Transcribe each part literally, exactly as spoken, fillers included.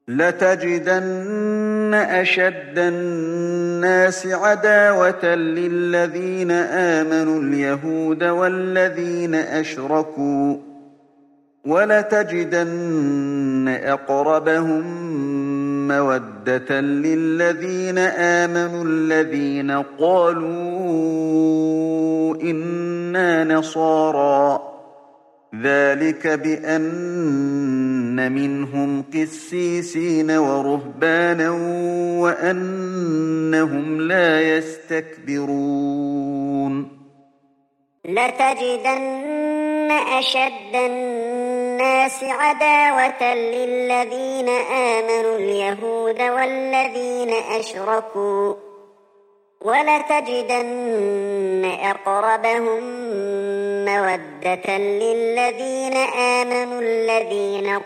لتجدن أشد الناس عداوة للذين آمنوا اليهود والذين أشركوا ولتجدن أقربهم مودة للذين آمنوا الذين قالوا إنا نصارى ذلك بأن منهم قسيسين ورهبانا وأنهم لا يستكبرون لتجدن أشد الناس عداوة للذين آمنوا اليهود والذين أشركوا ولتجدن أقربهم مودة للذين آمنوا الذين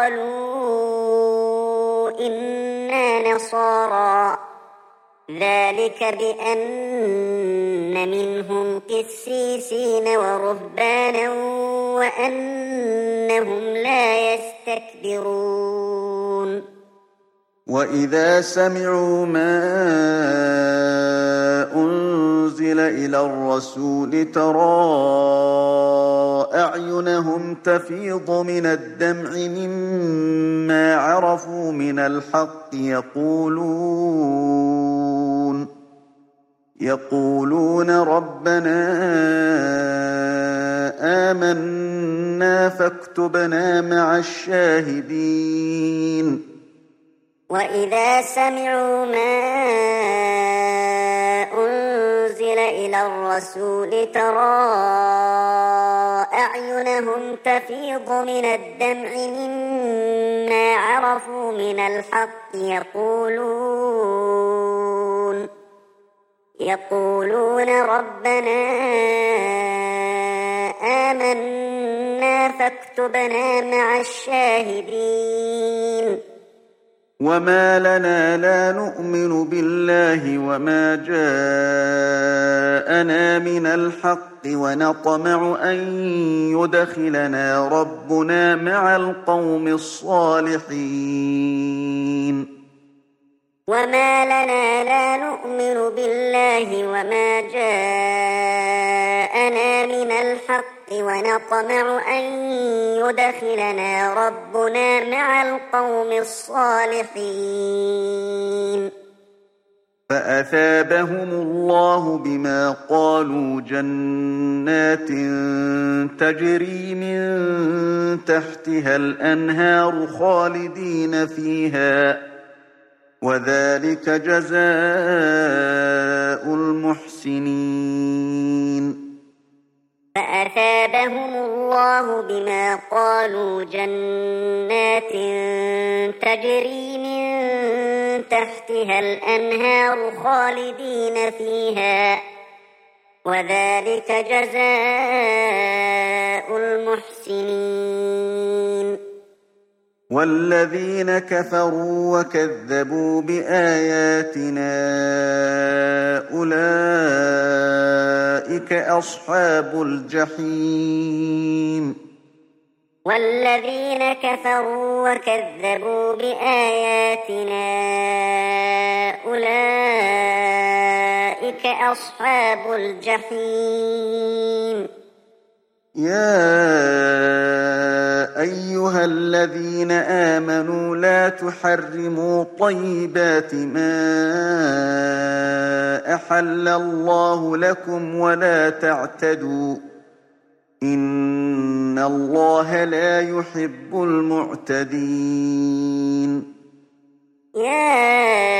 قالوا إنا نصارى ذلك بأن منهم قسيسين ورهبانا وأنهم لا يستكبرون وإذا سمعوا ما أنزل إلى الرسول ترى أعينهم تفيض من الدمع مما عرفوا من الحق يقولون يقولون ربنا آمنا فاكتبنا مع الشاهدين وإذا سمعوا ما أنزل إلى الرسول ترى أعينهم تفيض من الدمع مما عرفوا من الحق يقولون يقولون ربنا آمنا فاكتبنا مع الشاهدين وما لنا لا نؤمن بالله وما جاءنا من الحق ونطمع أن يدخلنا ربنا مع القوم الصالحين وما لنا لا نؤمن بالله وما جاءنا من الحق ونطمع أن يدخلنا ربنا مع القوم الصالحين فأثابهم الله بما قالوا جنات تجري من تحتها الأنهار خالدين فيها وذلك جزاء المحسنين فأثابهم الله بما قالوا جنات تجري من تحتها الأنهار خالدين فيها وذلك جزاء المحسنين والذين كفروا وكذبوا بآياتنا أولئك أصحاب الجحيم والذين كفروا وكذبوا بآياتنا أولئك أصحاب الجحيم يا أيها الذين آمنوا لا تحرموا طيبات ما أحل الله لكم ولا تعتدوا إن الله لا يحب المعتدين يا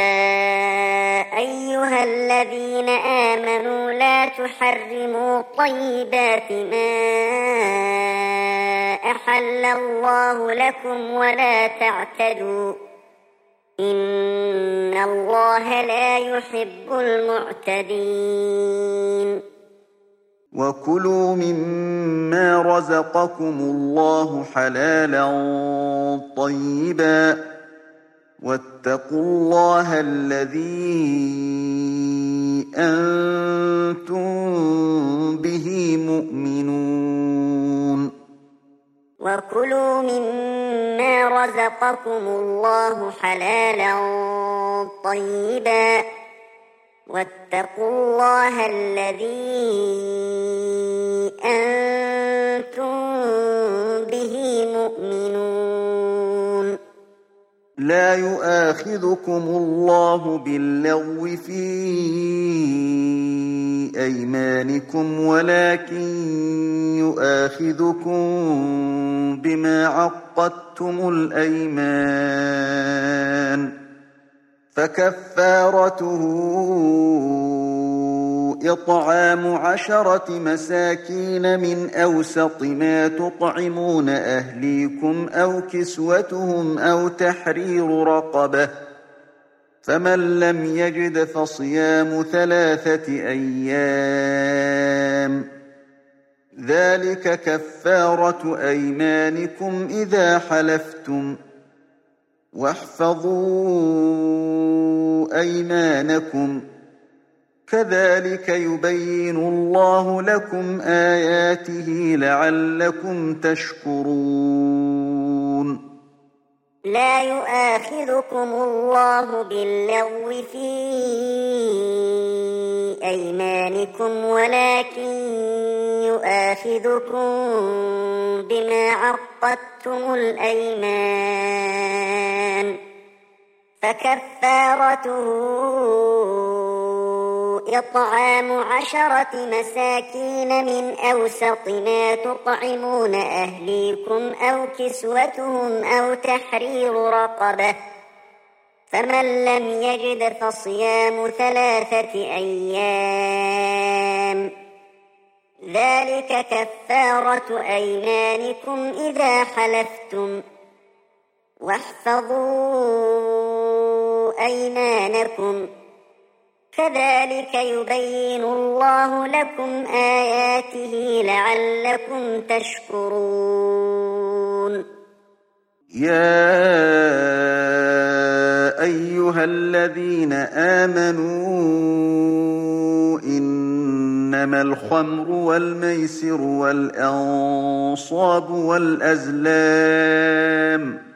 أيها الذين آمنوا لا تحرموا طيبات ما أحل الله لكم ولا تعتدوا إن الله لا يحب المعتدين وكلوا مما رزقكم الله حلالا طيبا واتقوا الله الذي أنتم به مؤمنون وكلوا مما رزقكم الله حلالا طيبا واتقوا الله الذي أنتم به مؤمنون. لا يؤاخذكم الله باللغو في أيمانكم ولكن يؤاخذكم بما عقدتم الأيمان فكفارته إطعام عشرة مساكين من أوسط ما تطعمون أهليكم أو كسوتهم أو تحرير رقبة فمن لم يجد فصيام ثلاثة أيام ذلك كفارة أيمانكم إذا حلفتم واحفظوا أيمانكم كذلك يبين الله لكم آياته لعلكم تشكرون. لا يؤاخذكم الله باللغو في أيمانكم ولكن يؤاخذكم بما عقدتم الأيمان فكفارته إطعام عشرة مساكين من أوسط ما تطعمون أهليكم أو كسوتهم أو تحرير رقبة فمن لم يجد فصيام ثلاثة أيام ذلك كفارة أيمانكم إذا حلفتم واحفظوا أيمانكم كذلك يبين الله لكم آياته لعلكم تشكرون. يا أيها الذين آمنوا إنما الخمر والميسر والأنصاب والأزلام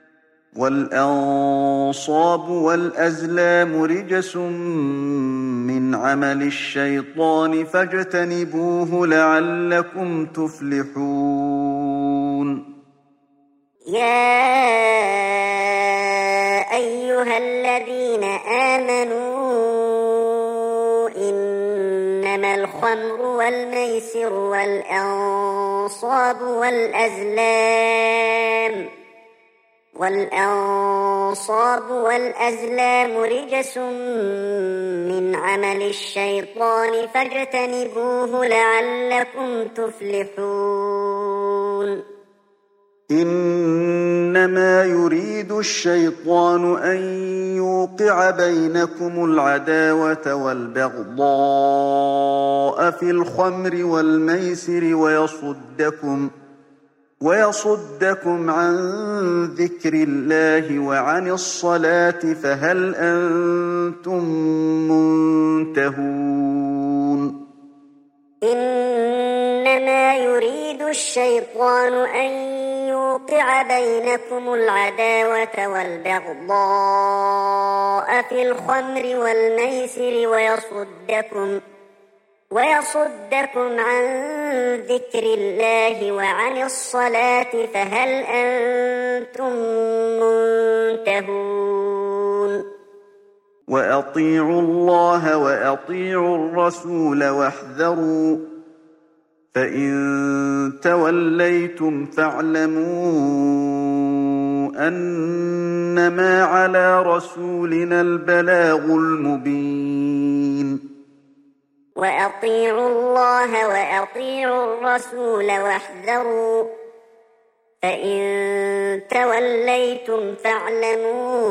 والأنصاب والأزلام رجس من عمل الشيطان فاجتنبوه لعلكم تفلحون. يا أيها الذين آمنوا إنما الخمر والميسر والأنصاب والأزلام والأنصاب والأزلام رجس من عمل الشيطان فاجتنبوه لعلكم تفلحون. إنما يريد الشيطان أن يوقع بينكم العداوة والبغضاء في الخمر والميسر ويصدكم ويصدكم عن ذكر الله وعن الصلاة فهل أنتم منتهون. إنما يريد الشيطان أن يوقع بينكم العداوة والبغضاء في الخمر والميسر ويصدكم ويصدكم عن ذكر الله وعن الصلاة فهل أنتم منتهون. وأطيعوا الله وأطيعوا الرسول واحذروا فإن توليتم فاعلموا أنما على رسولنا البلاغ المبين. وأطيعوا الله وأطيعوا الرسول واحذروا فإن توليتم فاعلموا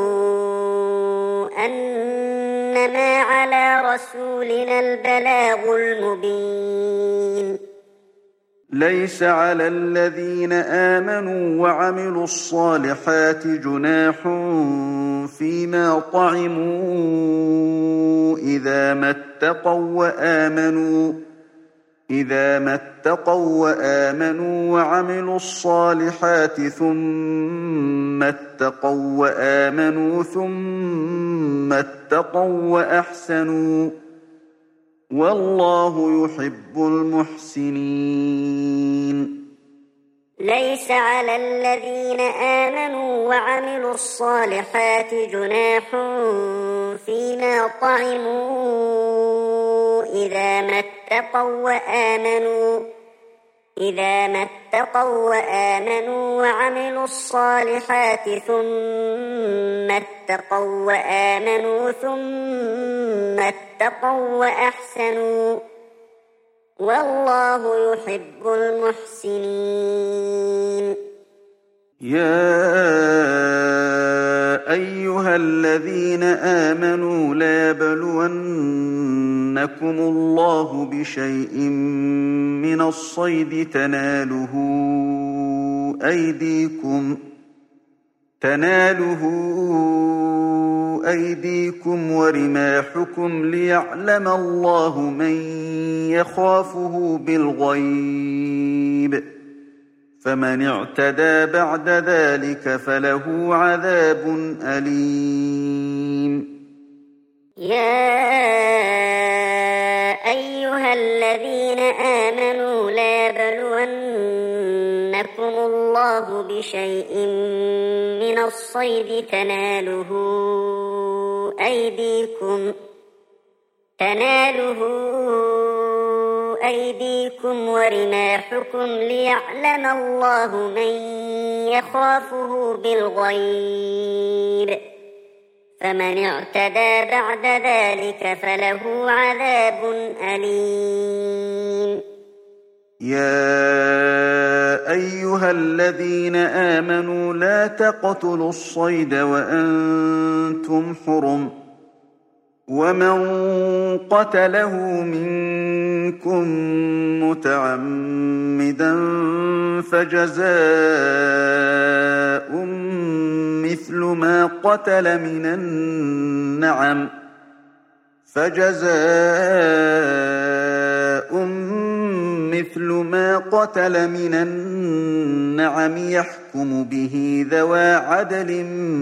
أنما على رسولنا البلاغ المبين. ليس على الذين آمنوا وعملوا الصالحات جناح فيما طعموا إذا ما اتقوا وآمنوا إذا ما اتقوا وآمنوا وعملوا الصالحات ثم اتقوا وآمنوا ثم اتقوا وأحسنوا والله يحب المحسنين. ليس على الذين آمنوا وعملوا الصالحات جناح فيما طعموا إذا ما اتقوا وآمنوا إذا ما اتقوا وآمنوا وعملوا الصالحات ثم اتقوا وآمنوا ثم اتقوا وأحسنوا والله يحب المحسنين. يا أيها الذين آمنوا ليبلونكم الله بشيء من الصيد تناله أيديكم تناله أيديكم ورماحكم ليعلم الله من يخافه بالغيب فمن اعتدى بعد ذلك فله عذاب أليم. يا أيها الذين آمنوا ليبلونكم الله بشيء من الصيد تناله أيديكم تناله أيديكم ورماحكم ليعلم الله من يخافه بالغيب فمن اعتدى بعد ذلك فله عذاب أليم. يا أيها الذين آمنوا لا تقتلوا الصيد وأنتم حرم ومن قتله منكم متعمدا فجزاء مثل ما قتل من النعم فجزاء مثل ما قتل من النعم يحكم به ذوى عدل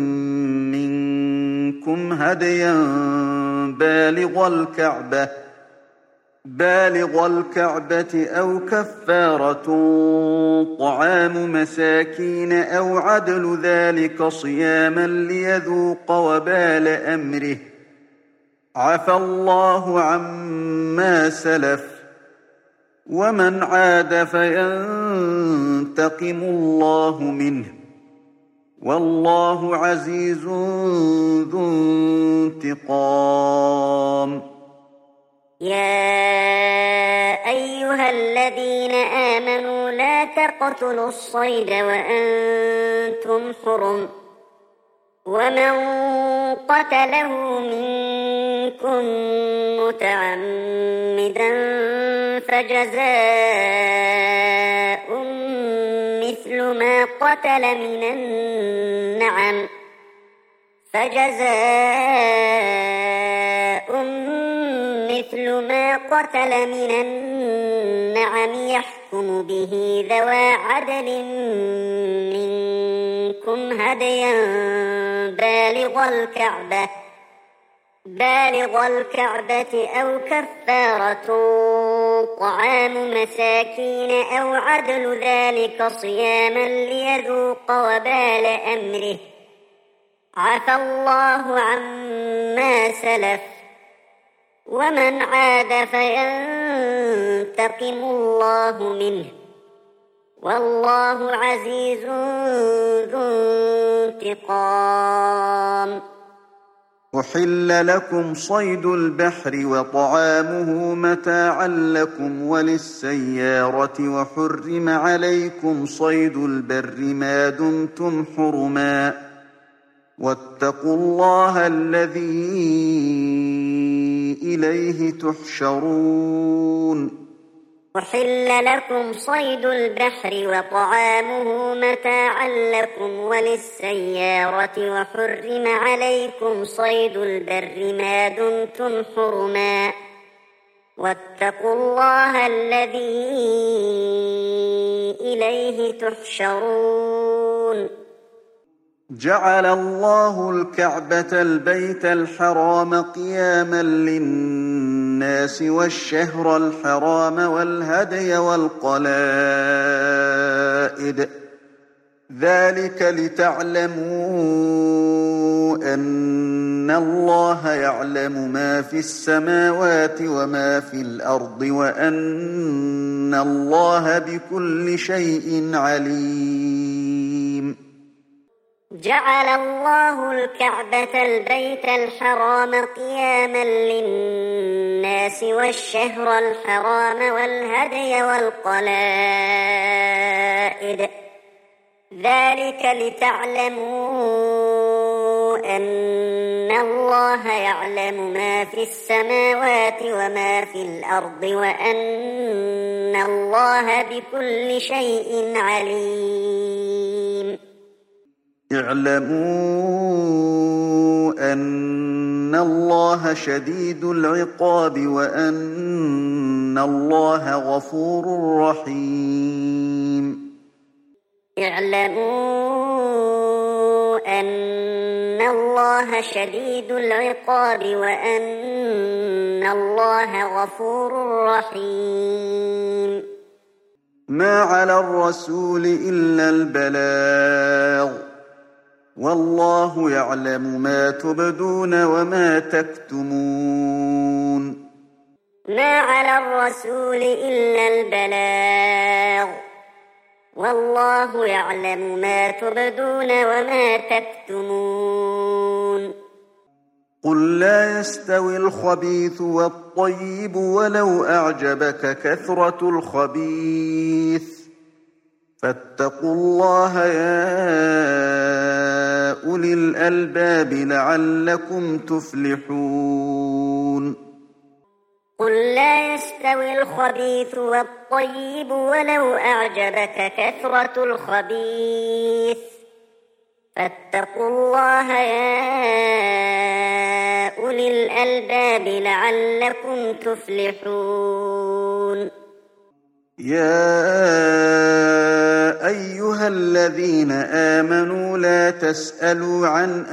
منكم هديا بالغ الكعبة بالغ الكعبة أو كفارة طعام مساكين أو عدل ذلك صياما ليذوق وبال أمره عفى الله عما سلف ومن عاد فينتقم الله منه والله عزيز ذو انتقام. يا أيها الذين آمنوا لا تقتلوا الصيد وأنتم حرم ومن قتله منكم متعمدا فجزاء مثل ما قتل من النعم فجزاء مثل ما قتل من النعم يحكم به ذوى عدل منكم هديا بالغ الكعبة بالغ الكعبة أو كفارة طعام مساكين أو عدل ذلك صياما ليذوق وبال أمره عفى الله عما سلف ومن عاد فينتقم الله منه والله عزيز ذو انتقام. أحل لكم صيد البحر وطعامه متاعا لكم وللسيارة وحرم عليكم صيد البر ما دمتم حرما واتقوا الله الذي إليه تحشرون. أحل لكم صيد البحر وطعامه متاعا لكم وللسيارة وحرم عليكم صيد البر ما دمتم حرما واتقوا الله الذي إليه تحشرون جعل الله الكعبة البيت الحرام قياما للناس والشهر الحرام والهدي والقلائد ذلك لتعلموا أن الله يعلم ما في السماوات وما في الأرض وأن الله بكل شيء عليم. جعل الله الكعبة البيت الحرام قياما للناس والشهر الحرام والهدي والقلائد ذلك لتعلموا أن الله يعلم ما في السماوات وما في الأرض وأن الله بكل شيء عليم. اعلموا أن الله شديد العقاب وأن الله غفور رحيم. اعلموا أن الله شديد العقاب وأن الله غفور رحيم. ما على الرسول إلا البلاغ والله يعلم ما تبدون وما تكتمون. ما على الرسول إلا البلاغ والله يعلم ما تبدون وما تكتمون. قل لا يستوي الخبيث والطيب ولو أعجبك كثرة الخبيث فاتقوا الله يا أولي الألباب لعلكم تفلحون. قل لا يستوي الخبيث والطيب ولو أعجبك كثرة الخبيث فاتقوا الله يا أولي الألباب لعلكم تفلحون. يا أيها الذين آمنوا لا تسألوا عن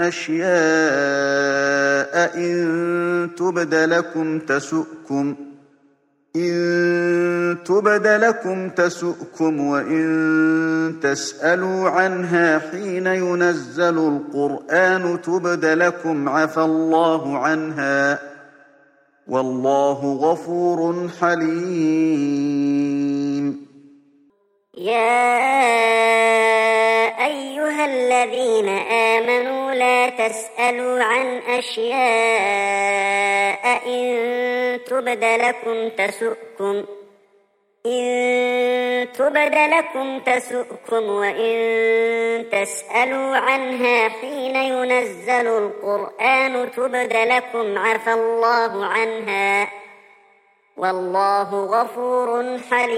أشياء إن تبد لكم تسؤكم إن تبد لكم تسؤكم وإن تسألوا عنها حين ينزل القرآن تبد لكم عفى الله عنها والله غفور حليم. يا أيها الذين آمنوا لا تسألوا عن أشياء إن تبد لكم تسؤكم إن تبد لكم تسؤكم وإن تسألوا عنها حين ينزل القرآن تبد لكم عفى الله عنها والله غفور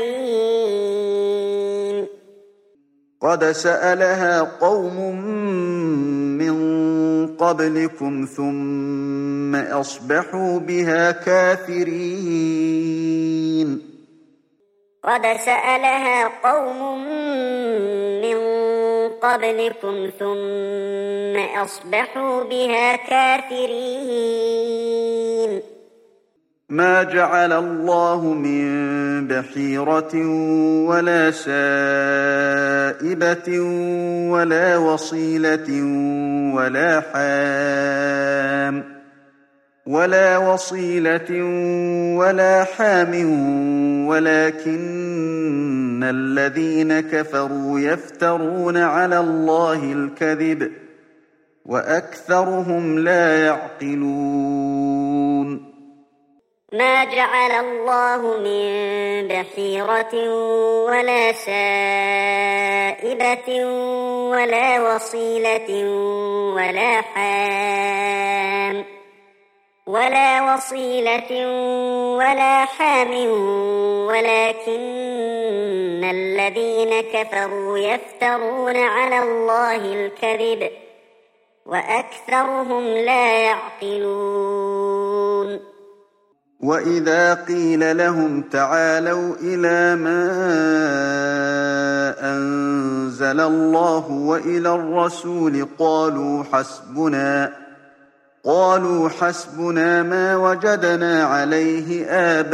حليم. قد سألها قوم من قبلكم ثم أصبحوا بها كافرين. قد سألها قوم من قبلكم ثم أصبحوا بها كافرين. ما جعل الله من بحيرة ولا سائبة ولا وصيلة ولا حام ولا وصيلة ولا حام ولكن الذين كفروا يفترون على الله الكذب وأكثرهم لا يعقلون. ما جعل الله من بحيرة ولا سائبة ولا وصيلة ولا حام ولا وصيلة ولا حام ولكن الذين كفروا يفترون على الله الكذب وأكثرهم لا يعقلون. وإذا قيل لهم تعالوا إلى ما أنزل الله وإلى الرسول قالوا حسبنا قالوا حسبنا ما وجدنا عليه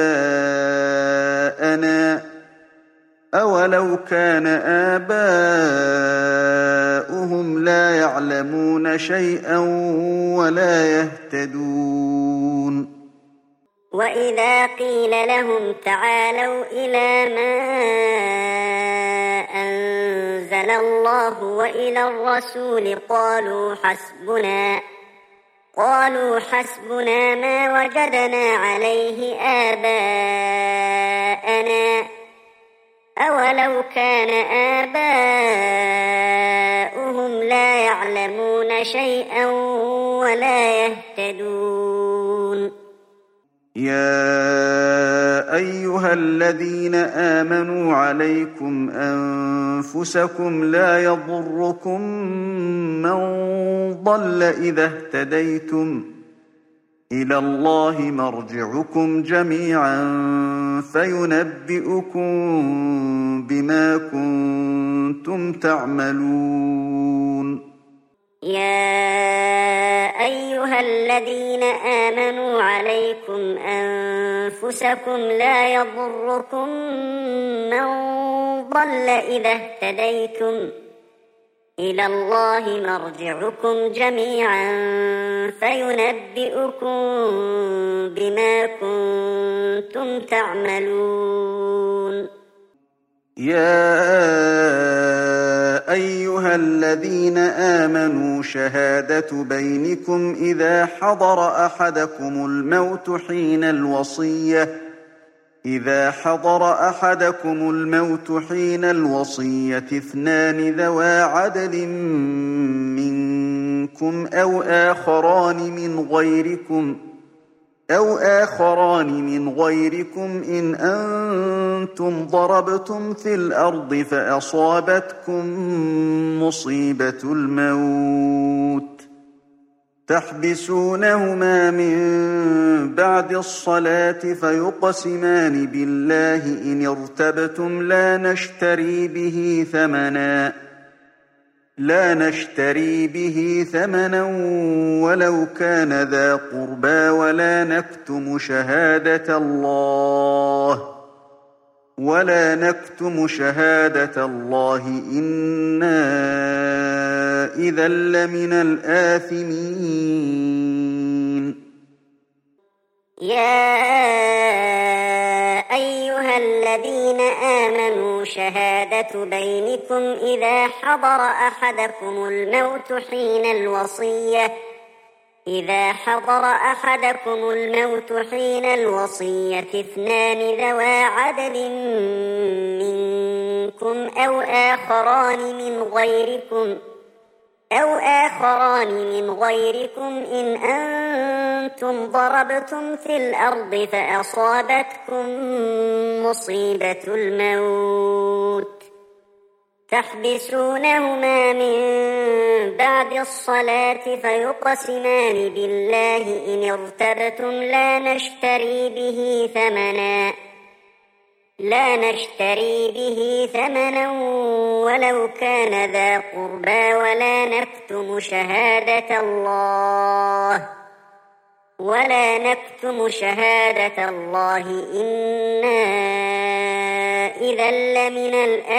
آباءنا أولو كان آباؤهم لا يعلمون شيئا ولا يهتدون وإذا قيل لهم تعالوا إلى ما أنزل الله وإلى الرسول قالوا حسبنا قالوا حسبنا ما وجدنا عليه آباءنا أولو كان آباؤهم لا يعلمون شيئا ولا يهتدون يا أيها الذين آمنوا عليكم أنفسكم لا يضركم من ضل إذا اهتديتم إلى الله مرجعكم جميعا فينبئكم بما كنتم تعملون يا أيها الذين آمنوا عليكم أنفسكم لا يضركم من ضل إذا اهتديتم إلى الله مرجعكم جميعا فينبئكم بما كنتم تعملون يا أيها الذين آمنوا شهادة بينكم إذا حضر أحدكم الموت حين الوصية إذا حضر أحدكم الموت حين الوصية اثنان ذوى عدل منكم أو آخران من غيركم أو آخران من غيركم إن أنتم ضربتم في الأرض فأصابتكم مصيبة الموت تحبسونهما من بعد الصلاة فيقسمان بالله إن ارتبتم لا نشتري به ثمنا لا نشتري به ثمنا ولو كان ذا قربى ولا نكتم شهادة الله ولا نكتم شهادة الله إنا إذا لمن الآثمين يا أيها الذين آمنوا شهادة بينكم إذا حضر أحدكم الموت حين الوصية إذا حضر أحدكم الموت حين الوصية اثنان ذوى عدل منكم أو آخران من غيركم أو آخران من غيركم إن أنتم ضربتم في الأرض فأصابتكم مصيبة الموت تحبسونهما من بعد الصلاة فيقسمان بالله إن ارتبتم لا نشتري به ثمنا لا نشتري به ثمنا ولو كان ذا قربى ولا نكتم شهادة الله ولا نكتم شهادة الله إنا إذا لمن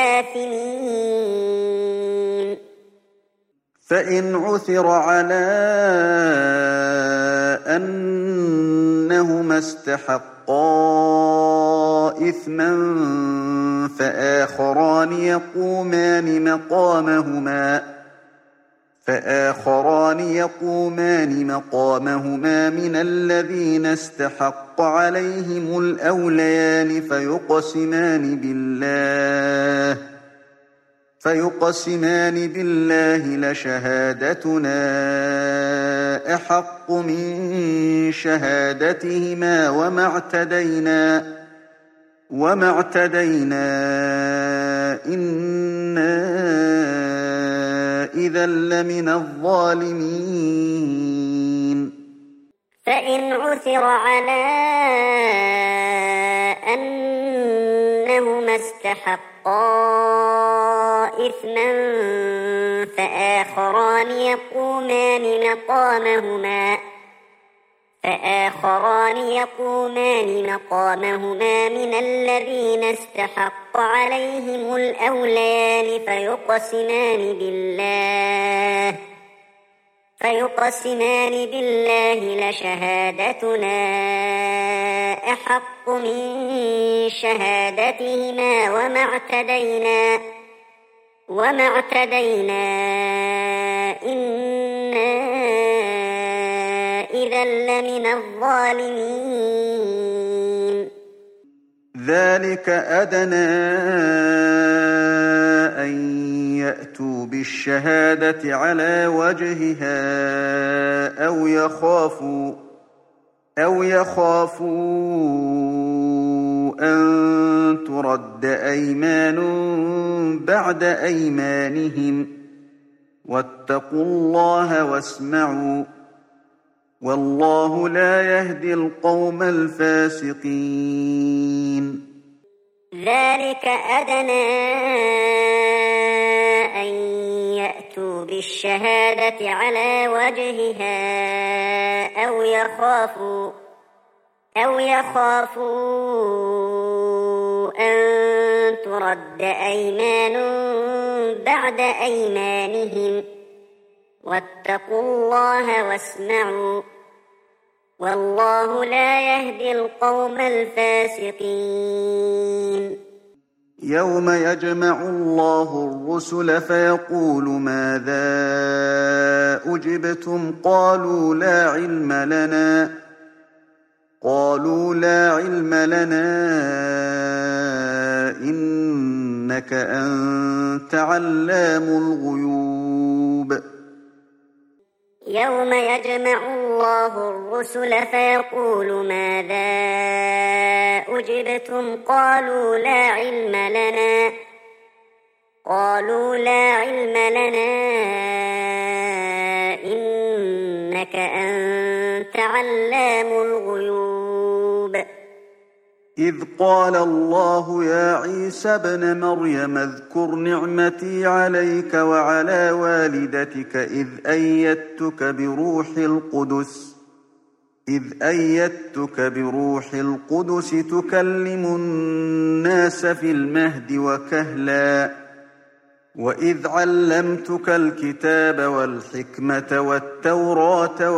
الآثمين فإن عثر على أنهما استحقا إثما فآخران يقومان مقامهما فآخران يقومان مقامهما من الذين استحق عليهم الأوليان فيقسمان بالله فيقسمان بالله لشهادتنا أحق من شهادتهما وما اعتدينا وما اعتدينا إنا إذا لمن الظالمين فإن عثر على أنهما استحقا إثما فآخران يقومان مقامهما فآخران يقومان مقامهما من الذين استحق عليهم الأوليان فيقسمان بالله فيقسمان بالله لشهادتنا أحق من شهادتهما وما اعتدينا وما اعتدينا إنا إذا لمن الظالمين. ذلك أدنى أن يأتوا بالشهادة على وجهها أو يخافوا أو يخافوا أن ترد أيمان بعد أيمانهم واتقوا الله واسمعوا والله لا يهدي القوم الفاسقين. ذلك أدنى أن يأتوا بالشهادة على وجهها أو يخافوا أو يخافوا أن ترد أيمان بعد أيمانهم واتقوا الله واسمعوا والله لا يهدي القوم الفاسقين. يوم يجمع الله الرسل فيقول ماذا أجبتم قالوا لا علم لنا قالوا لا علم لنا إنك أنت علام الغيوب. يوم يجمع الله الرسل فيقول ماذا أجبتم قالوا لا علم لنا قالوا لا علم لنا إنك أنت علام الغيوب. إذ قال الله يا عيسى ابن مريم اذكر نعمتي عليك وعلى والدتك إذ أيدتك بروح القدس إذ أيدتك بروح القدس تكلم الناس في المهد وكهلا وإذ علمتك الكتاب والحكمة والتوراة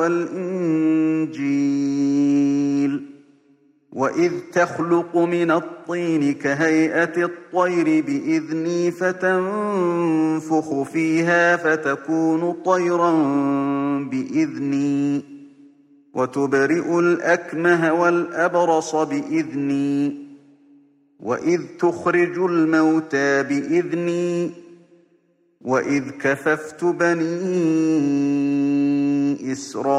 والإنجيل وإذ تخلق من الطين كهيئة الطير بإذني فتنفخ فيها فتكون طيرا بإذني وتبرئ الأكمه والأبرص بإذني وإذ تخرج الموتى بإذني وإذ كففت بني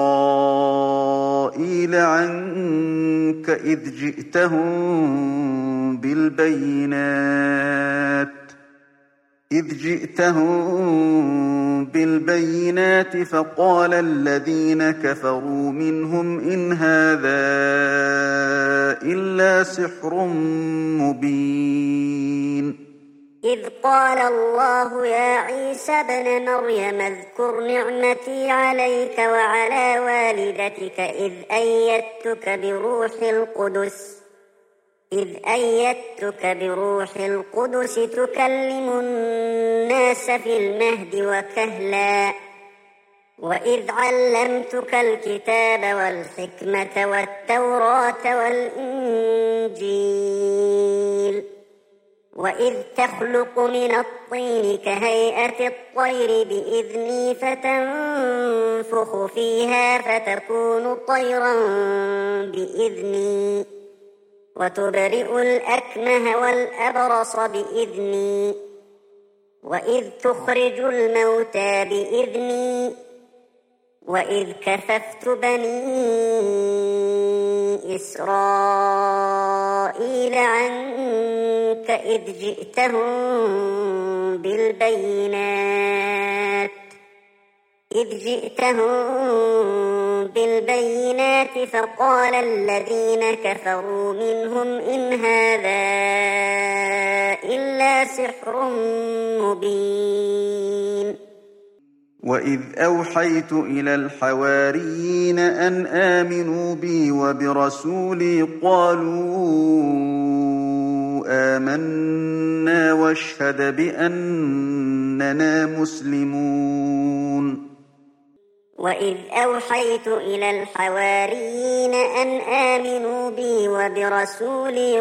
إسرائيل عنك إذ جئتهم بالبينات إذ جئتهم بالبينات فقال الذين كفروا منهم إن هذا إلا سحر مبين. إذ قال الله يا عيسى ابن مريم اذكر نعمتي عليك وعلى والدتك إذ أيدتك بروح القدس إذ أيدتك بروح القدس تكلم الناس في المهد وكهلا وإذ علمتك الكتاب والحكمة والتوراة والإنجيل وإذ تخلق من الطين كهيئة الطير بإذني فتنفخ فيها فتكون طيرا بإذني وتبرئ الأكمه والأبرص بإذني وإذ تخرج الموتى بإذني وإذ كففت بني إسرائيل عنك إذ جئتهم بالبينات إذ جئتهم بالبينات البينات فقال الذين كفروا منهم إن هذا إلا سحر مبين وإذ أوحيت إلى الحواريين أن آمنوا بي وبرسولي قالوا آمنا واشهد بأننا مسلمون وإذ أوحيت إلى الحواريين أن آمنوا بي وبرسولي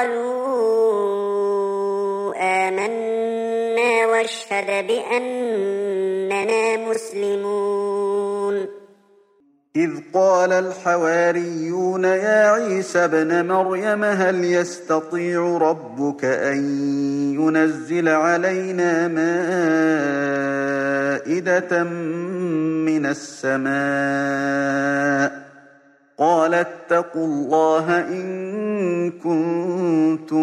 قالوا آمنا واشهد بأننا مسلمون إذ قال الحواريون يا عيسى ابن مريم هل يستطيع ربك أن ينزل علينا مائدة من السماء قال اتقوا الله إن كنتم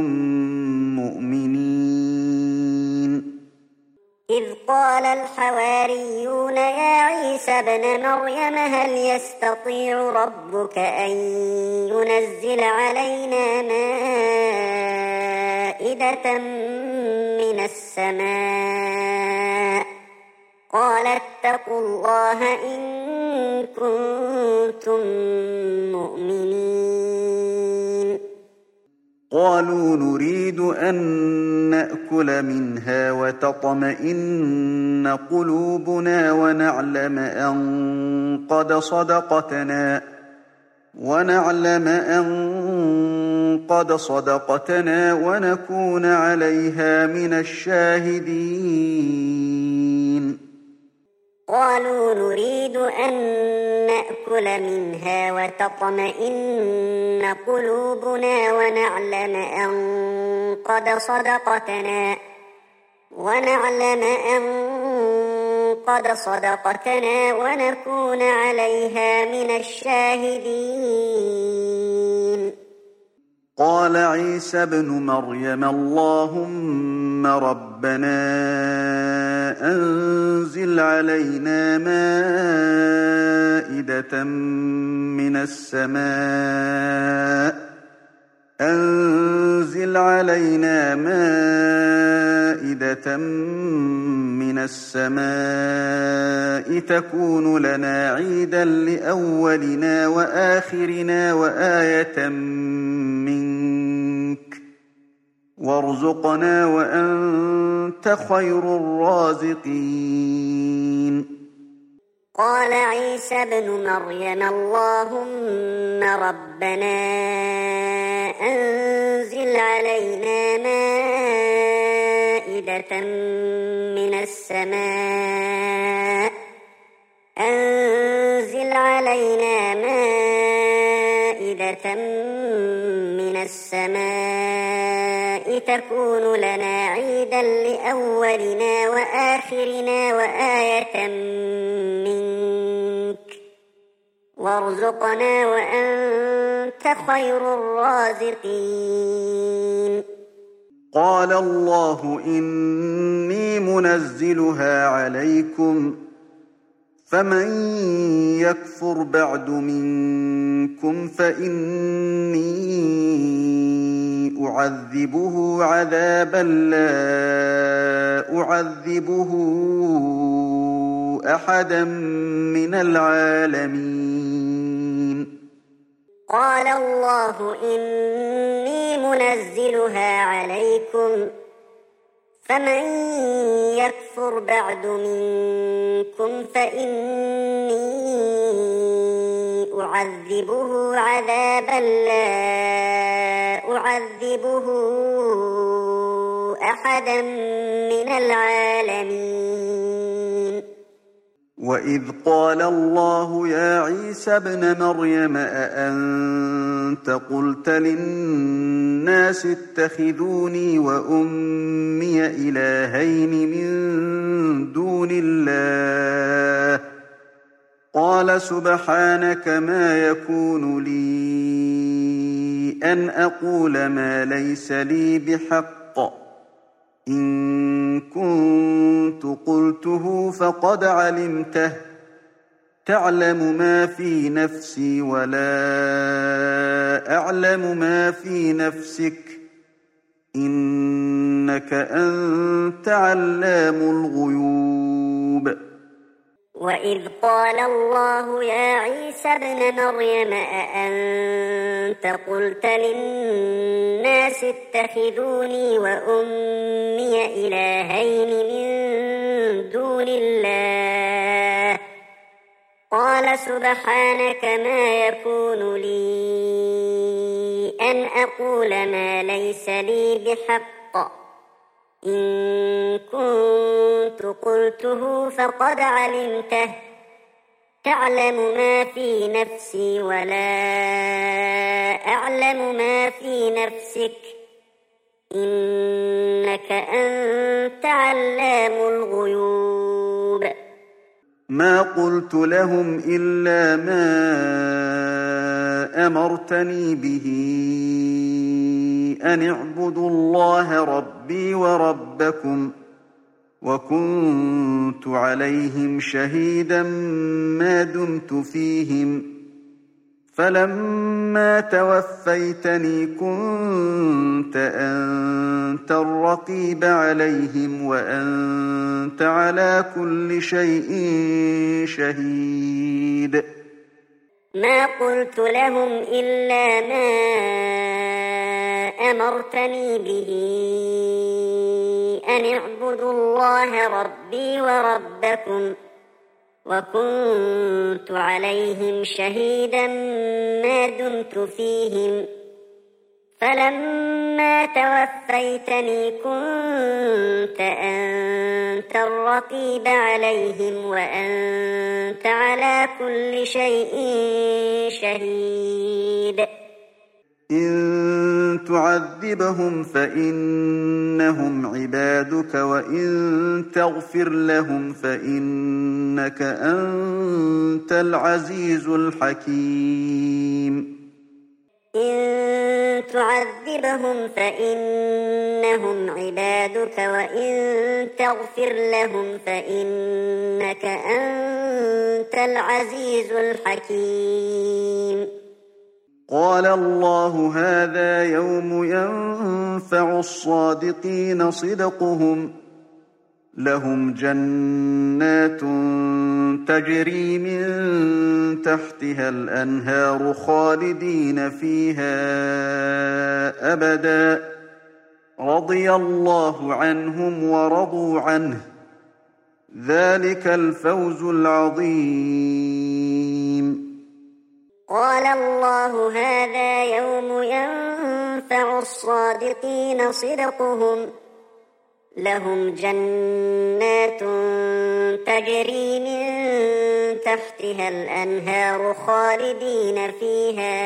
مؤمنين إذ قال الحواريون يا عيسى ابن مريم هل يستطيع ربك أن ينزل علينا مائدة من السماء قال اتقوا الله إن كنتم مؤمنين قالوا نريد أن نأكل منها وتطمئن قلوبنا ونعلم أن قد صدقتنا ونعلم أن قد صدقتنا ونكون عليها من الشاهدين قالوا نريد أن نأكل منها وتطمئن قلوبنا ونعلم أن قد صدقتنا ونعلم أن قد صدقتنا ونكون عليها من الشاهدين قال عيسى ابن مريم اللهم ربنا أنزل علينا مائدة من السماء أنزل علينا مائدة من السماء تكون لنا عيدا لأولنا وآخرنا وآية منك وارزقنا وأنت خير الرازقين قال عيسى ابن مريم اللهم ربنا أنزل علينا مائدة من السماء أنزل علينا مائدة من السماء تكون لنا عيدا لأولنا وآخرنا وآية منك وارزقنا وأنت خير الرازقين قال الله إني منزلها عليكم فمن يكفر بعد منكم فإني أعذبه عذابا لا أعذبه أحدا من العالمين قال الله إني منزلها عليكم فمن يكفر بعد منكم فإني أعذبه عذابا لا أعذبه أحدا من العالمين وإذ قال الله يا عيسى ابن مريم أأنت قلت للناس اتخذوني وأمي إلهين من دون الله قال سبحانك ما يكون لي أن أقول ما ليس لي بحق إن كنت قلته فقد علمته تعلم ما في نفسي ولا أعلم ما في نفسك إنك أنت علام الغيوب وإذ قال الله يا عيسى ابن مريم أأنت قلت للناس اتخذوني وأمي إلهين من دون الله قال سبحانك ما يكون لي أن أقول ما ليس لي بحق إن كنت قلته فقد علمته تعلم ما في نفسي ولا أعلم ما في نفسك إنك أنت علام الغيوب ما قلت لهم إلا ما أمرتني به أن اعبدوا الله ربي وربكم وكنت عليهم شهيدا ما دمت فيهم فلما توفيتني كنت أنت الرقيب عليهم وأنت على كل شيء شهيد ما قلت لهم إلا ما أمرتني به أن اعبدوا الله ربي وربكم وكنت عليهم شهيدا ما دمت فيهم فلما توفيتني كنت أنت الرقيب عليهم وأنت على كل شيء شهيد إن تعذبهم فإنهم عبادك وإن تغفر لهم فإنك أنت العزيز الحكيم إن تعذبهم فإنهم عبادك وإن تغفر لهم فإنك أنت العزيز الحكيم قال الله هذا يوم ينفع الصادقين صدقهم لهم جنات تجري من تحتها الأنهار خالدين فيها أبدا رضي الله عنهم ورضوا عنه ذلك الفوز العظيم قال الله هذا يوم ينفع الصادقين صدقهم لهم جنات تجري من تحتها الأنهار خالدين فيها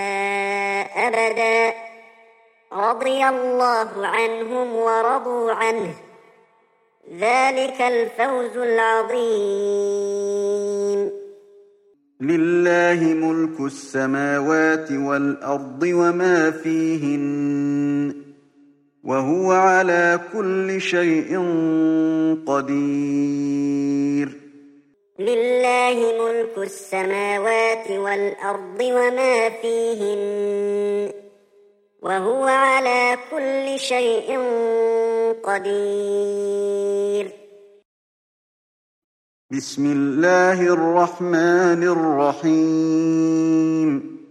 أبدا رضي الله عنهم ورضوا عنه ذلك الفوز العظيم لله ملك السماوات والأرض وما فيهن وهو على كل شيء قدير لله ملك السماوات والأرض وما فيهن وهو على كل شيء قدير بسم الله الرحمن الرحيم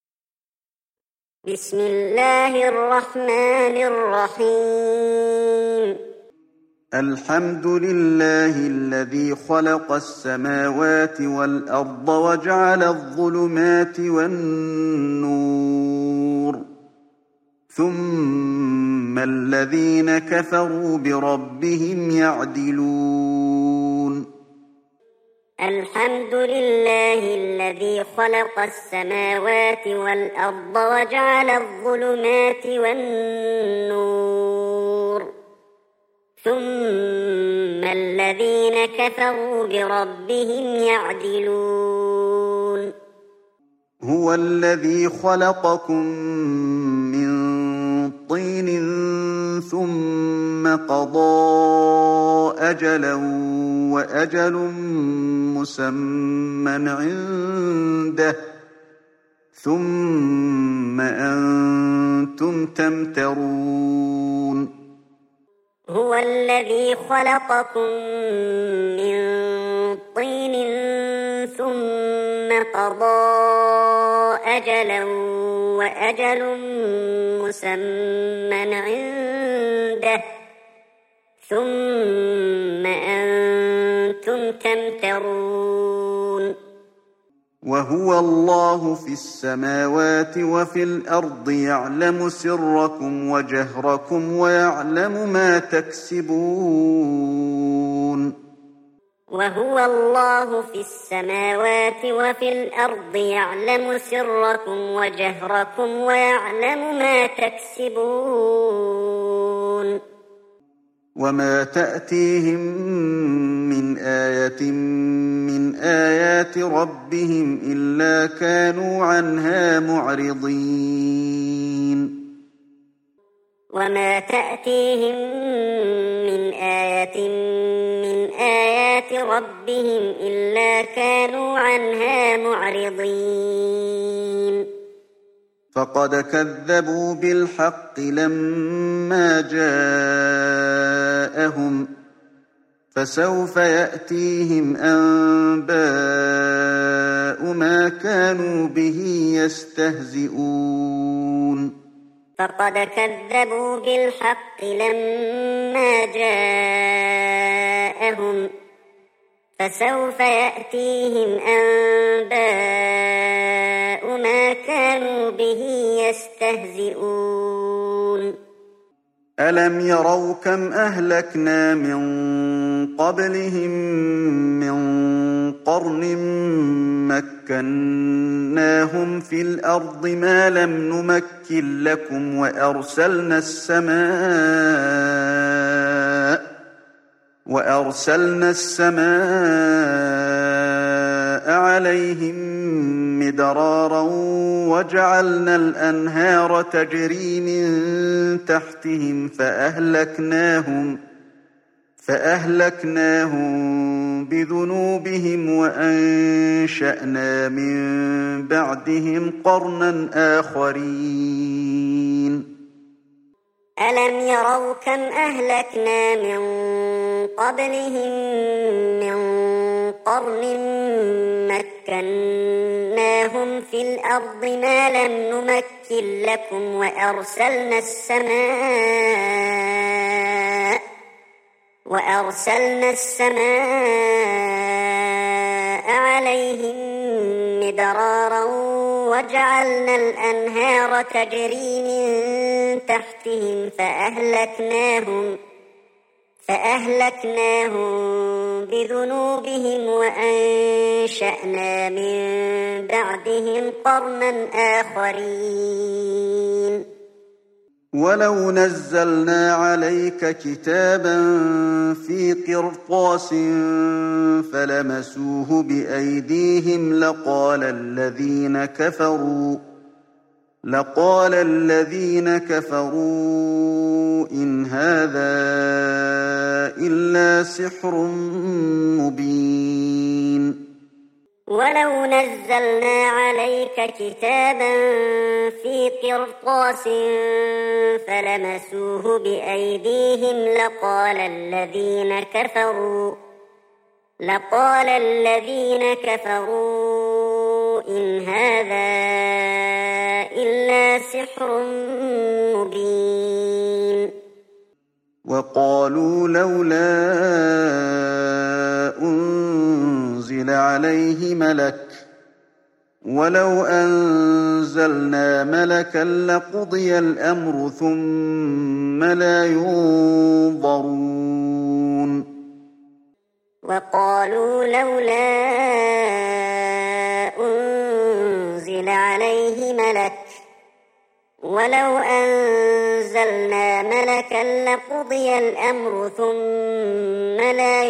بسم الله الرحمن الرحيم الحمد لله الذي خلق السماوات والأرض وجعل الظلمات والنور ثم الذين كفروا بربهم يعدلون الحمد لله الذي خلق السماوات والأرض وجعل الظلمات والنور ثم الذين كفروا بربهم يعدلون هو الذي خلقكم من طين ثم قضى أجلا وأجل مسمى عنده ثم أنتم تمترون هو الذي خلقكم من طين ثم قضى أجلا وأجل مسمى عنده ثم أنتم تمترون وهو الله في السماوات وفي الأرض يعلم سركم وجهركم ويعلم ما تكسبون وهو الله في السماوات وفي الأرض يعلم سركم وجهركم ويعلم ما تكسبون وما تأتيهم من آية من آيات ربهم إلا كانوا عنها معرضين وما تأتيهم من آية من آيات ربهم إلا كانوا عنها معرضين فقد كذبوا بالحق لما جاءهم فسوف يأتيهم أنباء ما كانوا به يستهزئون فقد كذبوا بالحق لما جاءهم فسوف يأتيهم أنباء ما كانوا به يستهزئون ألم يروا كم أهلكنا من قبلهم من قرن مكناهم في الأرض ما لم نمكن لكم وأرسلنا السماء وأرسلنا السماء عليهم مدرارا وجعلنا الأنهار تجري من تحتهم فأهلكناهم فأهلكناهم بذنوبهم وأنشأنا من بعدهم قرنا آخرين ألم يروا كم أهلكنا من قبلهم من قرن مكناهم في الأرض ما لم نمكن لكم وأرسلنا السماء وأرسلنا السماء عليهم مدرارا وجعلنا الأنهار تجري من تحتهم فأهلكناهم فأهلكناهم بذنوبهم وأنشأنا من بعدهم قرنا آخرين ولو نزلنا عليك كتابا في قرطاس فلمسوه بأيديهم لقال الذين كفروا لقال الذين كفروا إن هذا إلا سحر مبين ولو نزلنا عليك كتابا في قرطاس فلمسوه بأيديهم لقال الذين كفروا لقال الذين كفروا إن هذا إلا سحر مبين وقالوا لولا أنزل عليه ملك ولو أنزلنا ملكا لقضي الأمر ثم لا ينظرون وقالوا لولا أنزل عليه ملك ولو أنزلنا ملكا لقضي الأمر ثم لا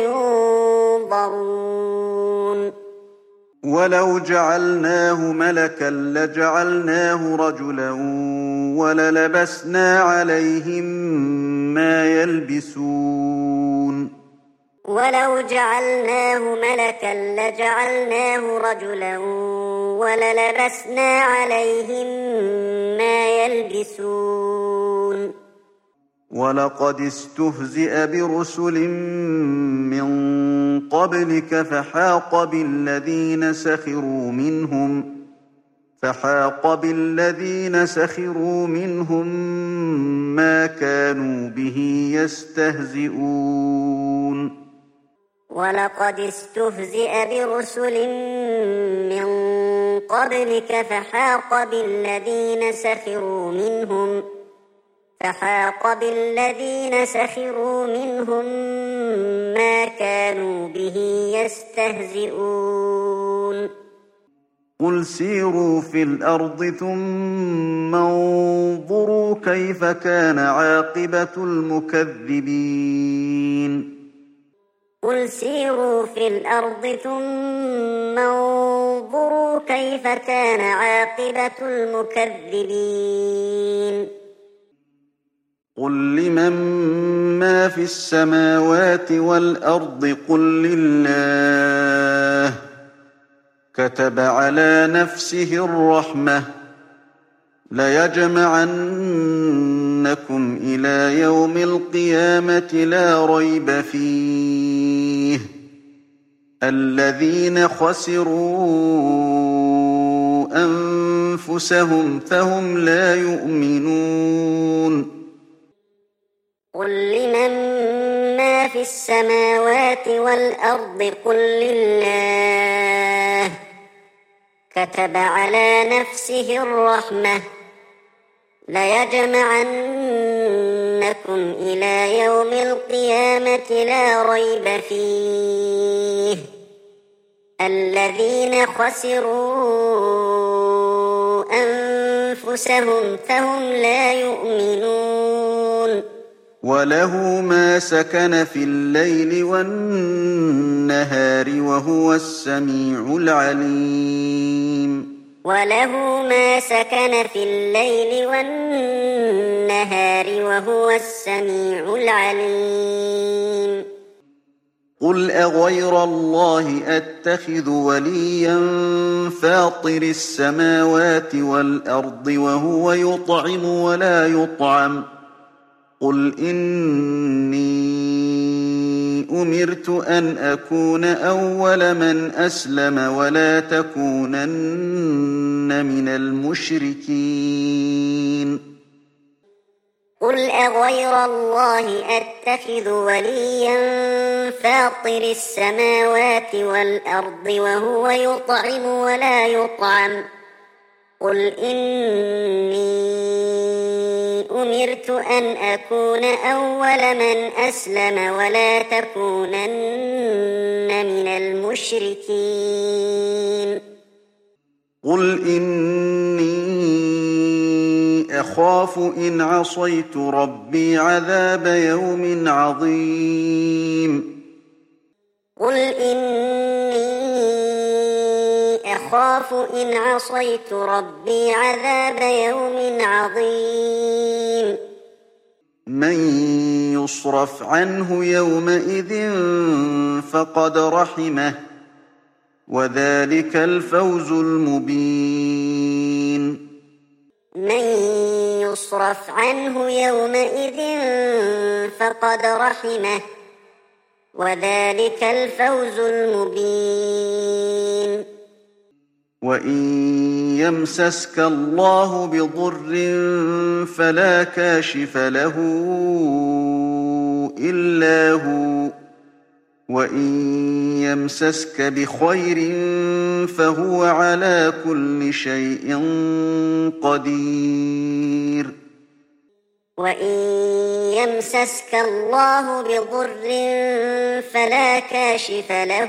ينظرون ولو جعلناه ملكا لجعلناه رجلا وللبسنا عليهم ما يلبسون ولو جعلناه ملكا لجعلناه رجلا وللبسنا عليهم ما يلبسون ولقد استهزئ برسل من قبلك فحاق بالذين سخروا منهم فحاق بالذين سخروا منهم ما كانوا به يستهزئون ولقد استهزئ برسل من قبلك فحاق بالذين سخروا منهم فحاق بالذين سخروا منهم ما كانوا به يستهزئون قل سيروا في الأرض ثم انظروا كيف كان عاقبة المكذبين قل سيروا في الأرض ثم انظروا كيف كان عاقبة المكذبين قل لمن ما في السماوات والأرض قل لله كتب على نفسه الرحمة ليجمعنكم إلى يوم القيامة لا ريب فيه الذين خسروا أنفسهم فهم لا يؤمنون قل لمن ما في السماوات والأرض قل لله كتب على نفسه الرحمة ليجمعنكم إلى يوم القيامة لا ريب فيه الذين خسروا أنفسهم فهم لا يؤمنون وله ما سكن في الليل والنهار وهو السميع العليم وله ما سكن في الليل والنهار وهو السميع العليم قل أغير الله أتخذ وليا فاطر السماوات والأرض وهو يطعم ولا يطعم قل إني أمرت أن أكون أول من أسلم ولا تكونن من المشركين قل أغير الله أتخذ وليا فاطر السماوات والأرض وهو يطعم ولا يطعم قل إني أمرت أن أكون أول من أسلم ولا تكونن من المشركين قل إني أخاف إن عصيت ربي عذاب يوم عظيم قل إني أخاف إن عصيت ربي عذاب يوم عظيم من يصرف عنه يومئذ فقد رحمه وذلك الفوز المبين من يصرف عنه يومئذ فقد رحمه وذلك الفوز المبين وإن يمسسك الله بضر فلا كاشف له إلا هو وإن يمسسك بخير فهو على كل شيء قدير وإن يمسسك الله بضر فلا كاشف له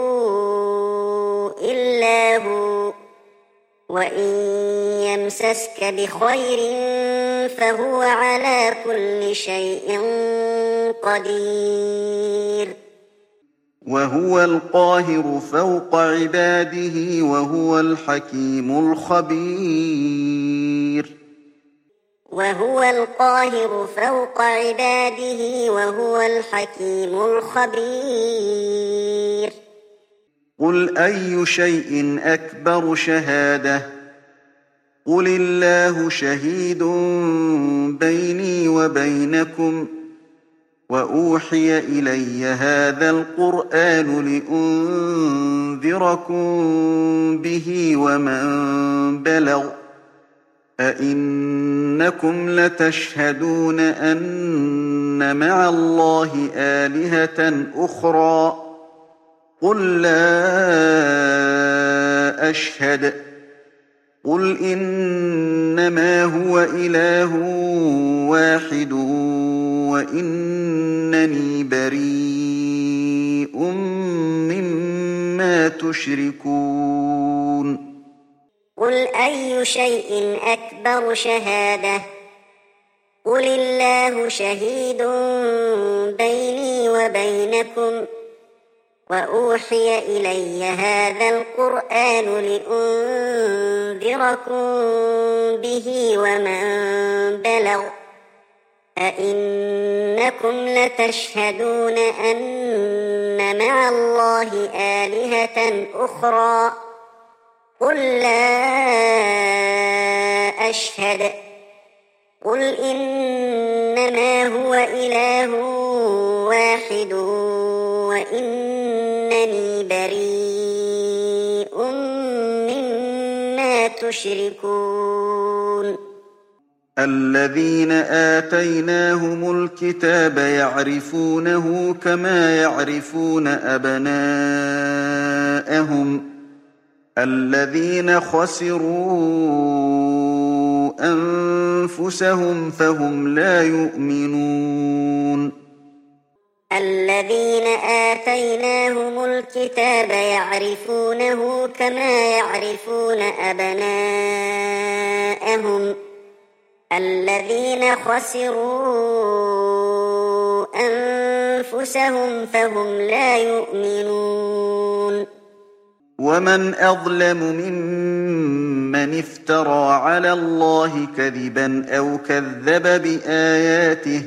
إلا هو وإن يمسسك بخير فهو على كل شيء قدير وهو القاهر فوق عباده وهو الحكيم الخبير وهو القاهر فوق عباده وهو الحكيم الخبير قل أي شيء أكبر شهادة قل الله شهيد بيني وبينكم وأوحي إلي هذا القرآن لأنذركم به ومن بلغ أئنكم لتشهدون أن مع الله آلهة أخرى قل لا أشهد قل إنما هو إله واحد وإنني بريء مما تشركون قل أي شيء أكبر شهادة قل الله شهيد بيني وبينكم وأوحي إلي هذا القرآن لأنذركم به ومن بلغ أئنكم لتشهدون أن مع الله آلهة أخرى قل لا أشهد قل إنما هو إله واحد وإنني بريء مما تشركون الذين آتيناهم الكتاب يعرفونه كما يعرفون أبناءهم الذين خسروا أنفسهم فهم لا يؤمنون الذين آتيناهم الكتاب يعرفونه كما يعرفون أبناءهم الذين خسروا أنفسهم فهم لا يؤمنون ومن أظلم ممن افترى على الله كذبا أو كذب بآياته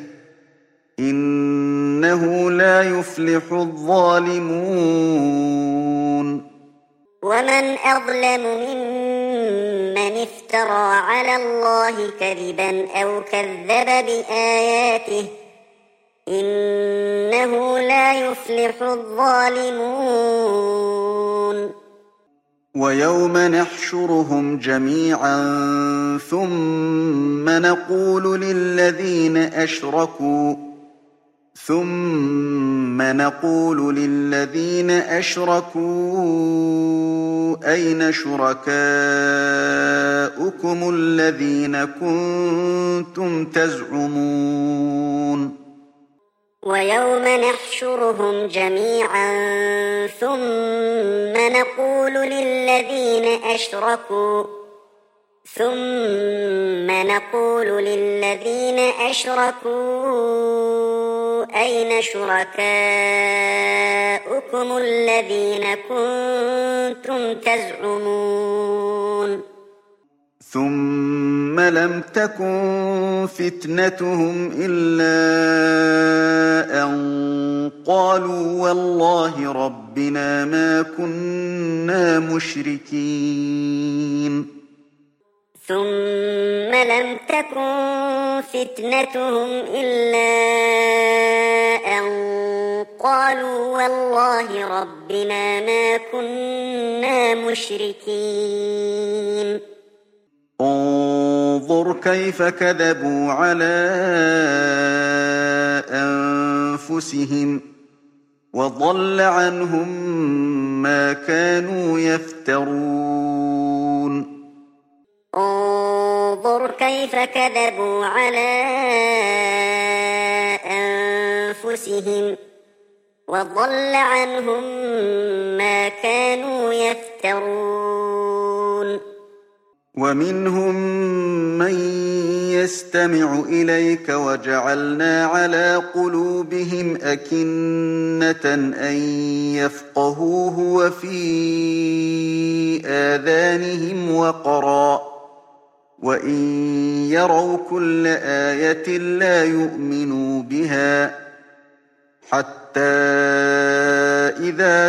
إنه لا يفلح الظالمون ومن أظلم ممن افترى على الله كذبا أو كذب بآياته إنه لا يفلح الظالمون ويوم نحشرهم جميعا ثم نقول للذين أشركوا ثم نقول للذين أشركوا أين شركاؤكم الذين كنتم تزعمون ويوم نحشرهم جميعا ثم نقول للذين أشركوا ثم نقول للذين أشركوا أين شركاؤكم الذين كنتم تزعمون ثم لم تكن فتنتهم إلا أن قالوا والله ربنا ما كنا مشركين ثم لم تكن فتنتهم إلا أن قالوا والله ربنا ما كنا مشركين انظر كيف كذبوا على أنفسهم وضل عنهم ما كانوا يفترون انظر كيف كذبوا على أنفسهم وضل عنهم ما كانوا يفترون ومنهم من يستمع إليك وجعلنا على قلوبهم أكنة أن يفقهوه وفي آذانهم وقرا وإن يروا كل آية لا يؤمنوا بها حتى إذا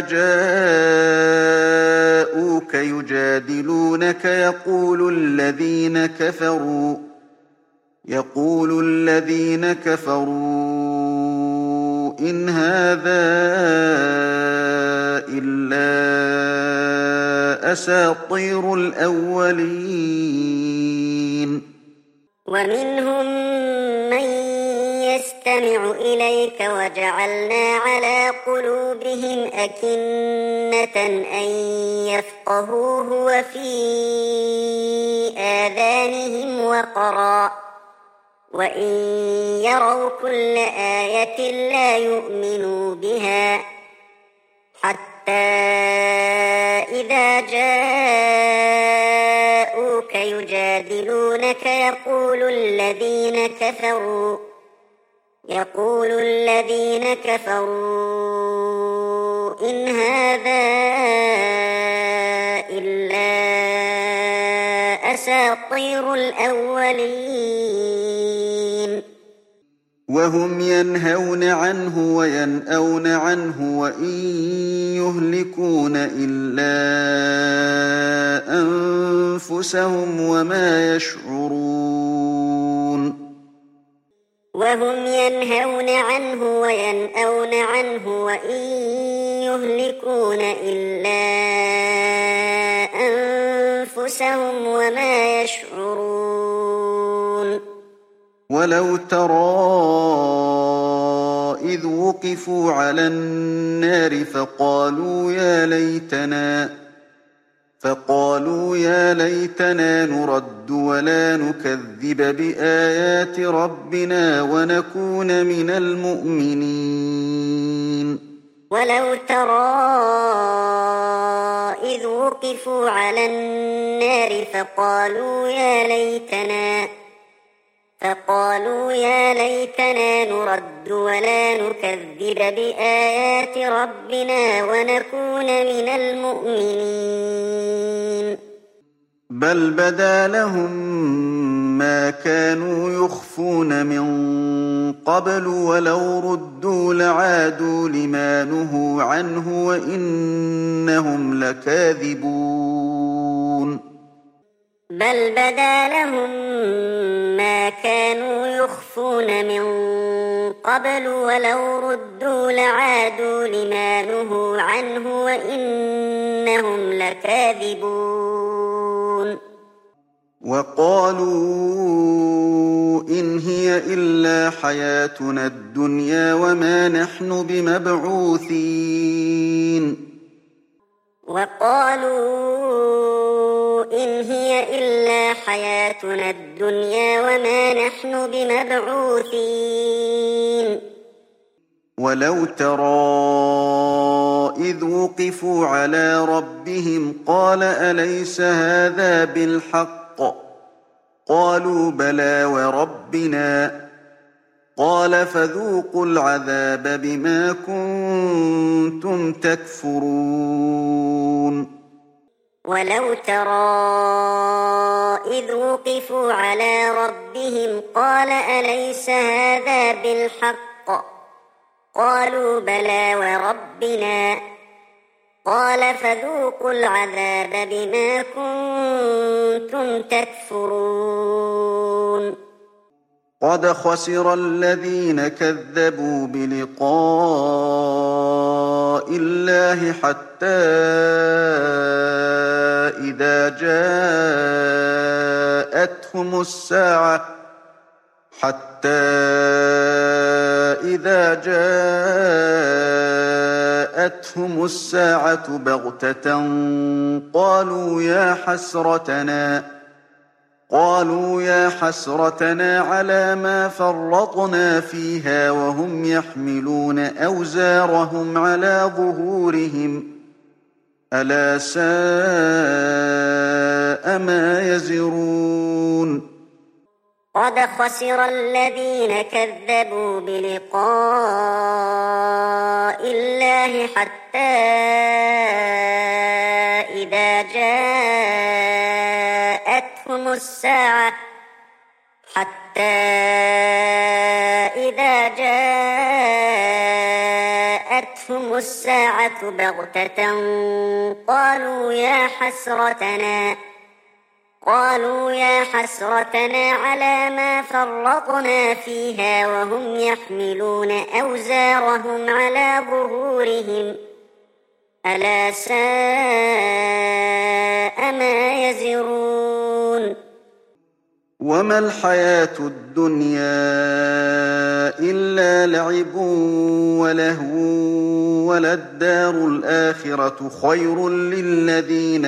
جاءوك يجادلونك يقول الذين كفروا يقول الذين كفروا إن هذا إلا أساطير الأولين. ومنهم من يستمع إليك وجعلنا على قلوبهم أكنة أن يفقهوه وفي آذانهم وقرا وإن يروا كل آية لا يؤمنوا بها حتى إذا جاءوك يجادلونك يقول الذين كفروا يقول الذين كفروا إن هذا إلا أساطير الأولين. وهم ينهون عنه وينأون عنه وإن يهلكون إلا أنفسهم وما يشعرون. وهم ينهون عنه وينأون عنه وإن يهلكون إلا أنفسهم وما يشعرون. ولو ترى إذ وقفوا على النار فقالوا يا ليتنا فقالوا يا ليتنا نرد ولا نكذب بآيات ربنا ونكون من المؤمنين. ولو ترى إذ وقفوا على النار فقالوا يا ليتنا فقالوا يا ليتنا نرد ولا نكذب بآيات ربنا ونكون من المؤمنين. بل بدا لهم ما كانوا يخفون من قبل ولو ردوا لعادوا لما نهوا عنه وإنهم لكاذبون. بل بدا لهم ما كانوا يخفون من قبل ولو ردوا لعادوا لما نهوا عنه وإنهم لكاذبون. وقالوا إن هي إلا حياتنا الدنيا وما نحن بمبعوثين. وقالوا إن هي إلا حياتنا الدنيا وما نحن بمبعوثين. ولو ترى إذ وقفوا على ربهم قال أليس هذا بالحق قالوا بلى وربنا قال فذوقوا العذاب بما كنتم تكفرون. ولو ترى إذ وقفوا على ربهم قال أليس هذا بالحق قالوا بلى وربنا قال فذوقوا العذاب بما كنتم تكفرون. قد خسر الذين كذبوا بلقاء الله حتى إذا جاءتهم الساعة حتى إذا جاءتهم الساعة بغتة قالوا يا حسرتنا قالوا يا حسرتنا على ما فرطنا فيها وهم يحملون أوزارهم على ظهورهم ألا ساء ما يزرون. قد خسر الذين كذبوا بلقاء الله حتى إذا جاءتهم جاءتهم الساعة حتى إذا جاءتهم الساعة بغتة قالوا يا حسرتنا قالوا يا حسرتنا على ما فرطنا فيها وهم يحملون أوزارهم على ظهورهم ألا ساء ما يزرون وما الحياة الدنيا إلا لعب ولهو وللدار الآخرة خير للذين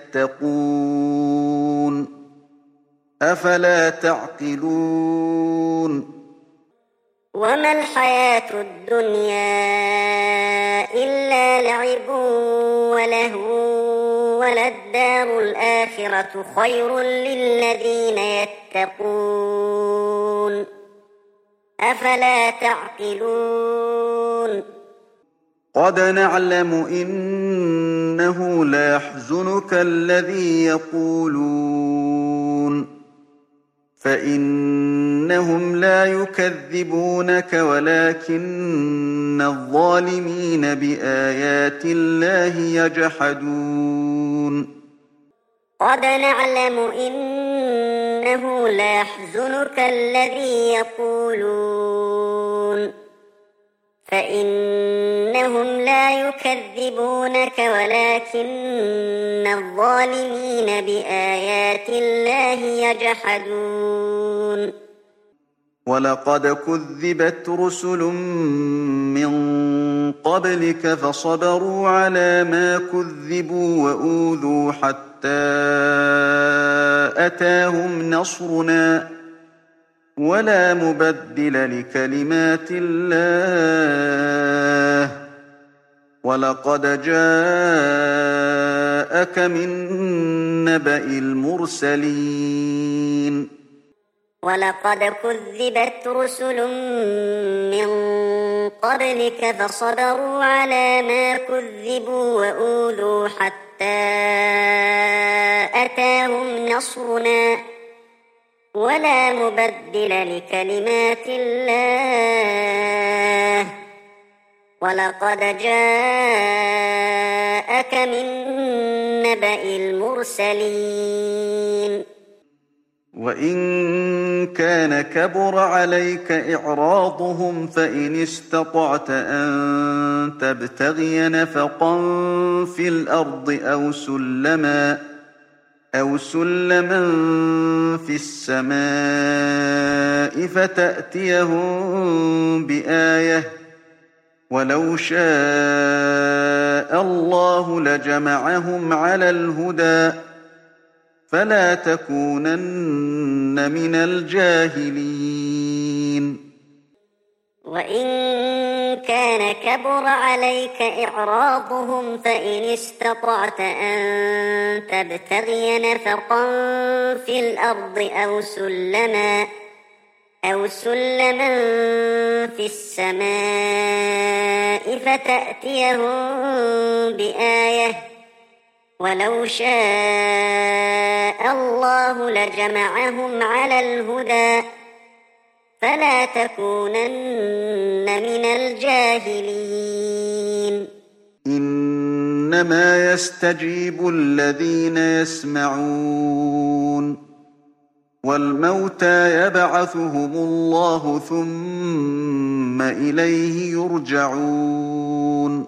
يتقون أفلا تعقلون وما الحياة الدنيا إلا لعب ولهو وللدار الآخرة خير للذين يتقون أفلا تعقلون قد نعلم إنه ليحزنك الذي يقولون فإنهم لا يكذبونك ولكن الظالمين بآيات الله يجحدون قد نعلم إنه ليحزنك الذي يقولون فإنهم لا يكذبونك ولكن الظالمين بآيات الله يجحدون ولقد كذبت رسل من قبلك فصبروا على ما كذبوا وأوذوا حتى أتاهم نصرنا ولا مبدل لكلمات الله ولقد جاءك من نبأ المرسلين ولقد كذبت رسل من قبلك فصبروا على ما كذبوا وأوذوا حتى أتاهم نصرنا ولا مبدل لكلمات الله ولقد جاءك من نبأ المرسلين وإن كان كبر عليك إعراضهم فإن استطعت أن تبتغي نفقا في الأرض أو سلما أو سلما في السماء فتأتيهم بآية ولو شاء الله لجمعهم على الهدى فلا تكونن من الجاهلين وإن كان كبر عليك إعراضهم فإن استطعت أن تبتغي نفقا في الأرض أو سلما أو سلما في السماء فتأتيهم بآية ولو شاء الله لجمعهم على الهدى فلا تكونن من الجاهلين إنما يستجيب الذين يسمعون والموتى يبعثهم الله ثم إليه يرجعون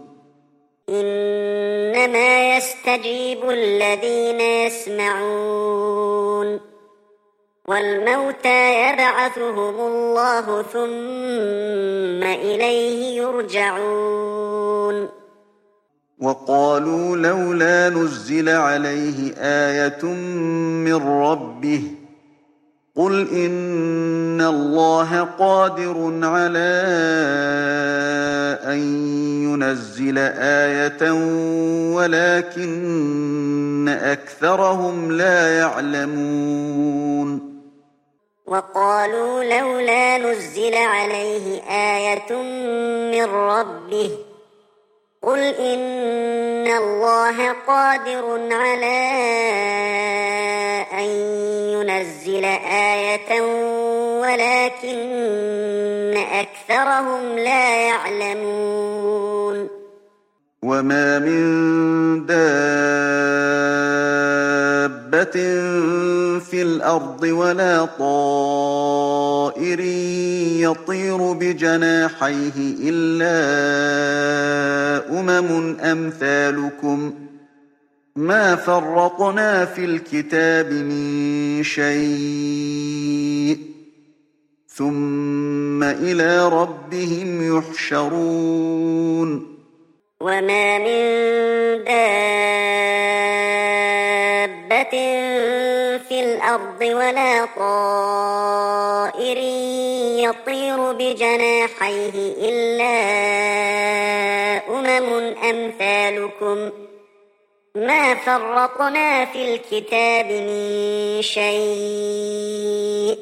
إنما يستجيب الذين يسمعون والموتى يبعثهم الله ثم إليه يرجعون وقالوا لولا نزل عليه آية من ربه قل إن الله قادر على أن ينزل آية ولكن أكثرهم لا يعلمون وقالوا لولا نزل عليه آية من ربه قل إن الله قادر على أن لينزل آية ولكن أكثرهم لا يعلمون وما من دابة في الأرض ولا طائر يطير بجناحيه إلا أمم أمثالكم ما فرطنا في الكتاب من شيء ثم إلى ربهم يحشرون وما من دابة في الأرض ولا طائر يطير بجناحيه إلا أمم أمثالكم ما فرطنا في الكتاب من شيء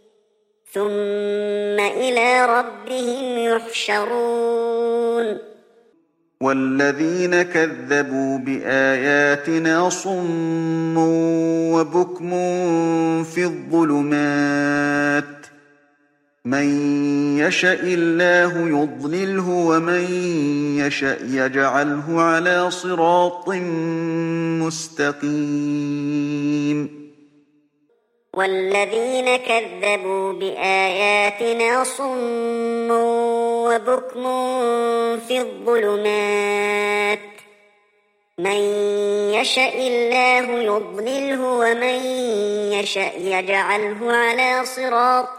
ثم إلى ربهم يحشرون والذين كذبوا بآياتنا صم وبكم في الظلمات من يشاء الله يضلله ومن يشاء يجعله على صراط مستقيم والذين كذبوا بآياتنا صم وبكم في الظلمات من يشاء الله يضلله ومن يشاء يجعله على صراط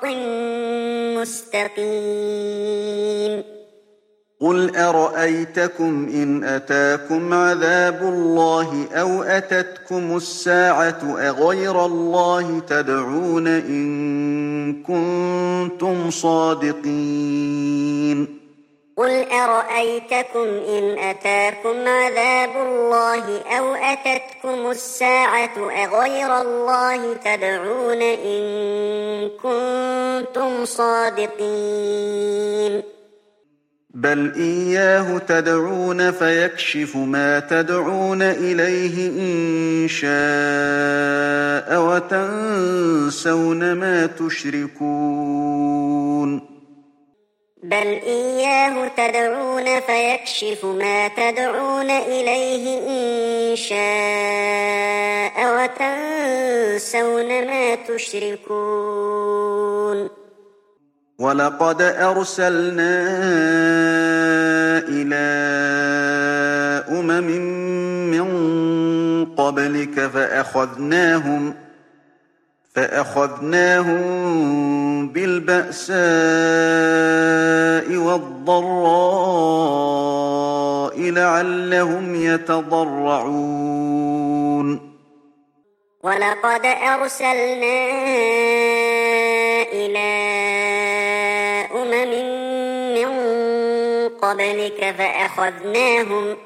مستقيم قل أرأيتكم إن أتاكم عذاب الله أو أتتكم الساعة أغير الله تدعون إن كنتم صادقين قل أرأيتكم إن أتاكم عذاب الله أو أتتكم الساعة أغير الله تدعون إن كنتم صادقين بل إياه تدعون فيكشف ما تدعون إليه إن شاء وتنسون ما تشركون بل إياه تدعون فيكشف ما تدعون إليه إن شاء وتنسون ما تشركون ولقد أرسلنا إلى أمم من قبلك فأخذناهم فأخذناهم بالبأساء والضراء لعلهم يتضرعون ولقد أرسلنا إلى أمم من قبلك فأخذناهم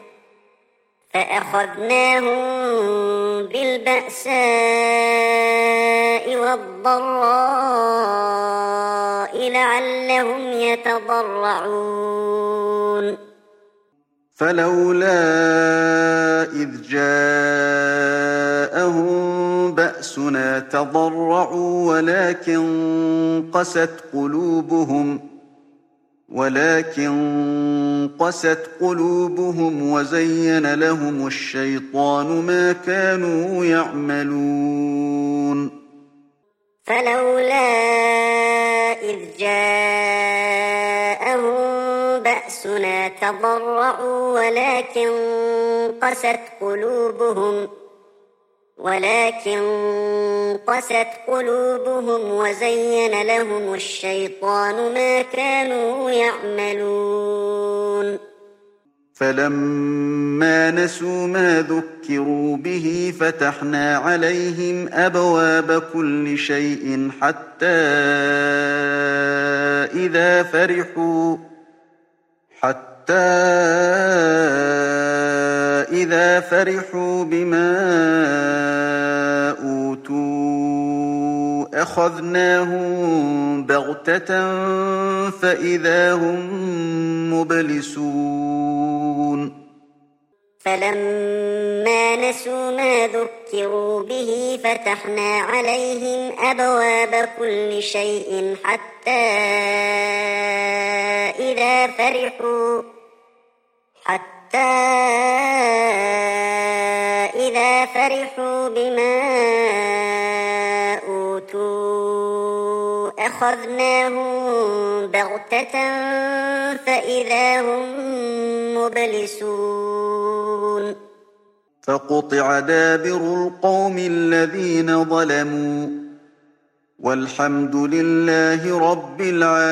فأخذناهم بالبأساء والضراء لعلهم يتضرعون فلولا إذ جاءهم بأسنا تضرعوا ولكن قست قلوبهم ولكن قست قلوبهم وزين لهم الشيطان ما كانوا يعملون فلولا إذ جاءهم بأسنا تضرعوا ولكن قست قلوبهم ولكن قست قلوبهم وزين لهم الشيطان ما كانوا يعملون فلما نسوا ما ذكروا به فتحنا عليهم أبواب كل شيء حتى إذا فرحوا حتى إذا فرحوا بما أوتوا أخذناهم بغتة فإذا هم مبلسون فلما نسوا ما ذكروا ذكروا به فتحنا عليهم أبواب كل شيء حتى إذا فرحوا حتى إذا فرحوا بما أوتوا أخذناهم بغتة فإذا هم مبلسون فقطع دابر القوم الذين ظلموا والحمد لله رب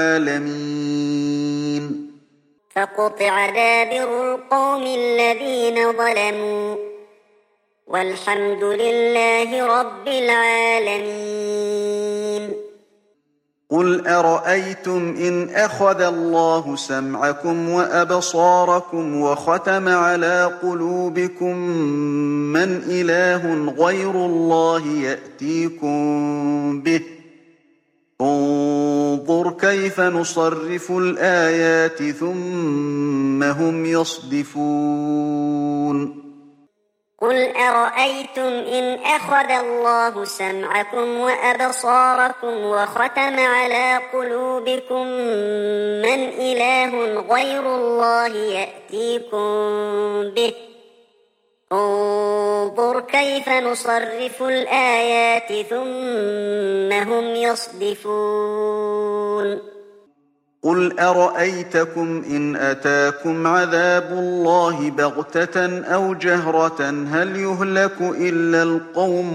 العالمين. فقطع دابر القوم الذين ظلموا والحمد لله رب العالمين. قل أرأيتم إن أخذ الله سمعكم وأبصاركم وختم على قلوبكم من إله غير الله يأتيكم به انظر كيف نصرف الآيات ثم هم يصدفون. قل أرأيتم إن أخذ الله سمعكم وأبصاركم وختم على قلوبكم من إله غير الله يأتيكم به انظر كيف نصرف الآيات ثم هم يصدفون. قل أرأيتكم إن أتاكم عذاب الله بغتة أو جهرة هل يهلك إلا القوم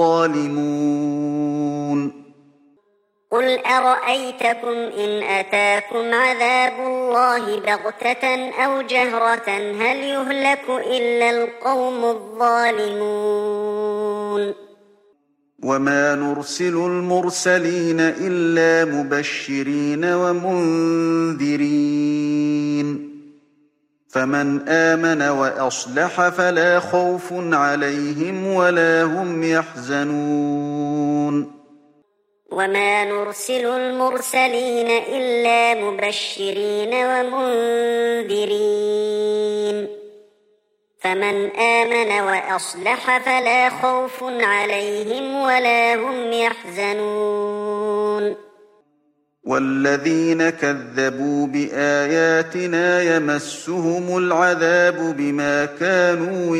الظالمون. قل أرأيتكم إن أتاكم عذاب الله بغتة أو جهرة هل يهلك إلا القوم الظالمون. وما نرسل المرسلين إلا مبشرين ومنذرين فمن آمن وأصلح فلا خوف عليهم ولا هم يحزنون. وما نرسل المرسلين إلا مبشرين ومنذرين فمن آمن وأصلح فلا خوف عليهم ولا هم يحزنون. والذين كذبوا بآياتنا يمسهم العذاب بما كانوا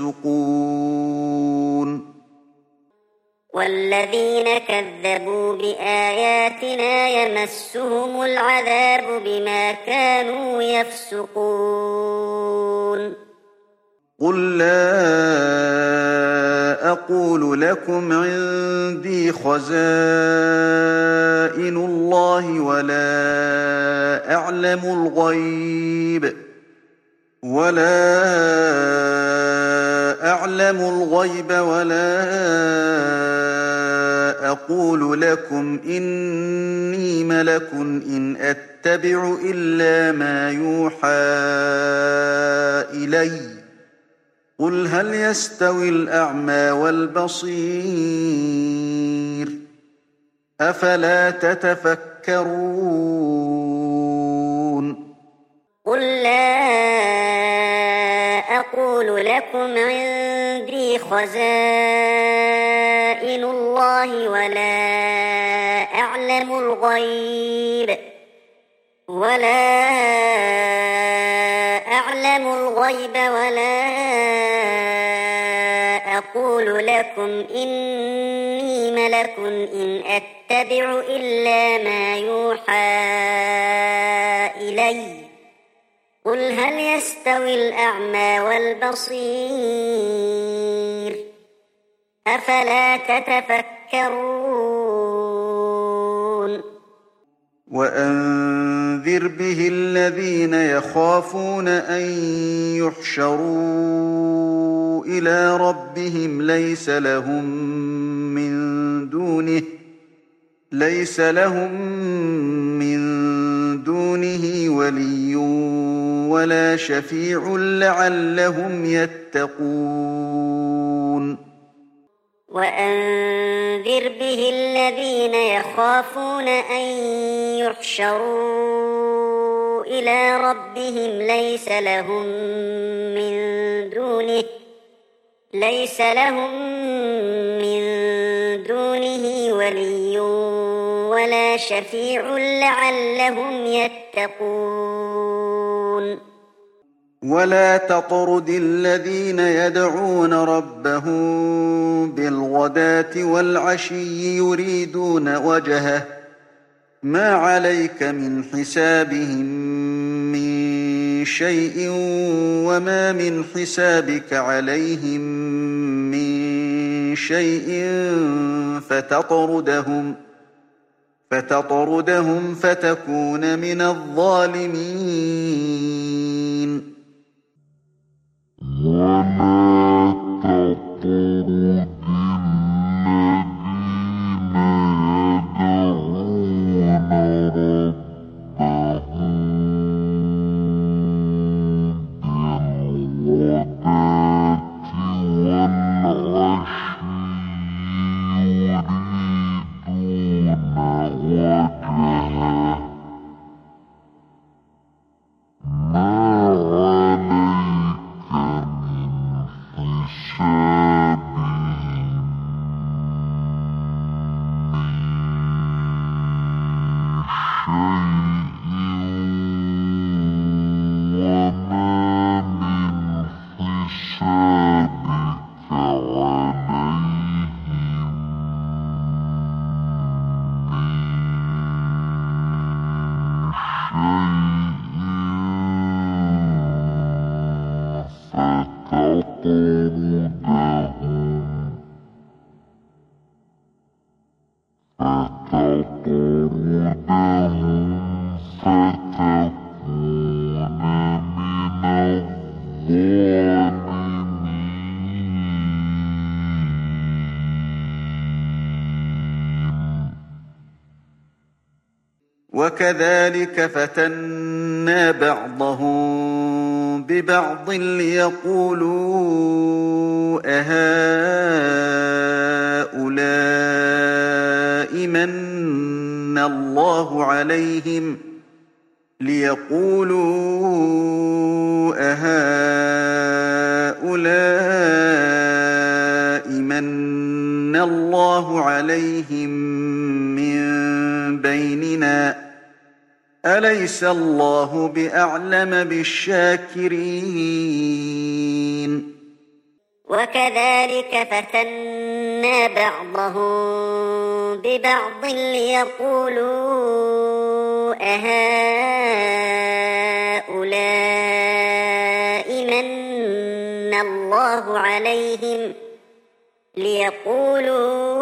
يفسقون. والذين كذبوا بآياتنا يمسهم العذاب بما كانوا يفسقون. قل لا أقول لكم عندي خزائن الله ولا أعلم الغيب ولا أعلم الغيب ولا أقول لكم إني ملك إن أتبع إلا ما يوحى إلي قل هل يستوي الأعمى والبصير أفلا تتفكرون. قل لا أقول لكم عندي خزائن الله ولا أعلم الغيب ولا أعلم الغيب ولا أقول لكم إني ملك إن أتبع إلا ما يوحى إلي قل هل يستوي الأعمى والبصير أفلا تتفكرون. وأنذر به الذين يخافون أن يحشروا إلى ربهم ليس لهم من دونه ليس لهم من دونه ولي ولا شفيع لعلهم يتقون. وأنذر به الذين يخافون أن يحشروا إلى ربهم ليس لهم من دونه ليس لهم من دونه ولي ولا شفيع لعلهم يتقون ولا تطرد الذين يدعون ربهم بالغداة والعشي يريدون وجهه ما عليك من حسابهم من شيء وما من حسابك عليهم من شيء فتطردهم فتطردهم فتكون من الظالمين ولا تطرد الذين وكذلك فتنا بعضهم ببعض ليقولوا أهؤلاء من الله عليهم ليقولوا أهؤلاء من الله عليهم من بيننا أليس الله بأعلم بالشاكرين وكذلك فتنا بعضهم ببعض ليقولوا أهؤلاء من الله عليهم ليقولوا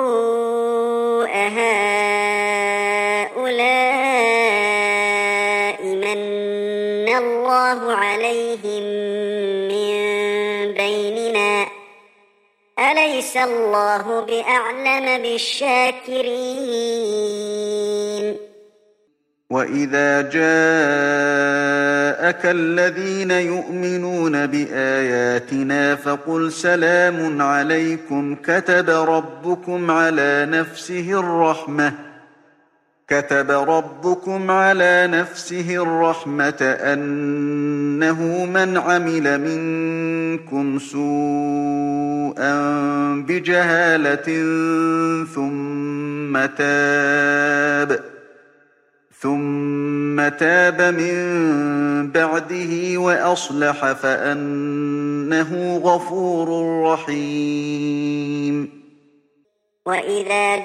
أهؤلاء من الله عليهم من بيننا أليس الله بأعلم بالشاكرين وإذا جاءك الذين يؤمنون بآياتنا فقل سلام عليكم كتب ربكم على نفسه الرحمة كتب ربكم على نفسه الرحمة أنه من عمل منكم سوءا بجهالة ثم تاب ثم تاب من بعده وأصلح فأنه غفور رحيم وإذا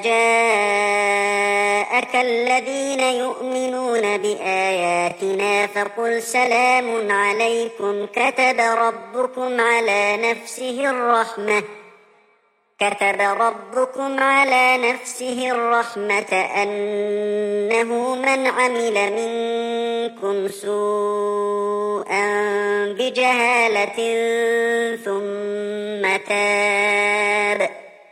جاءك الذين يؤمنون بآياتنا فقل سلام عليكم كتب ربكم على نفسه الرحمة كتب ربكم على نفسه الرحمة أنه من عمل منكم سوءا بجهالة ثم تاب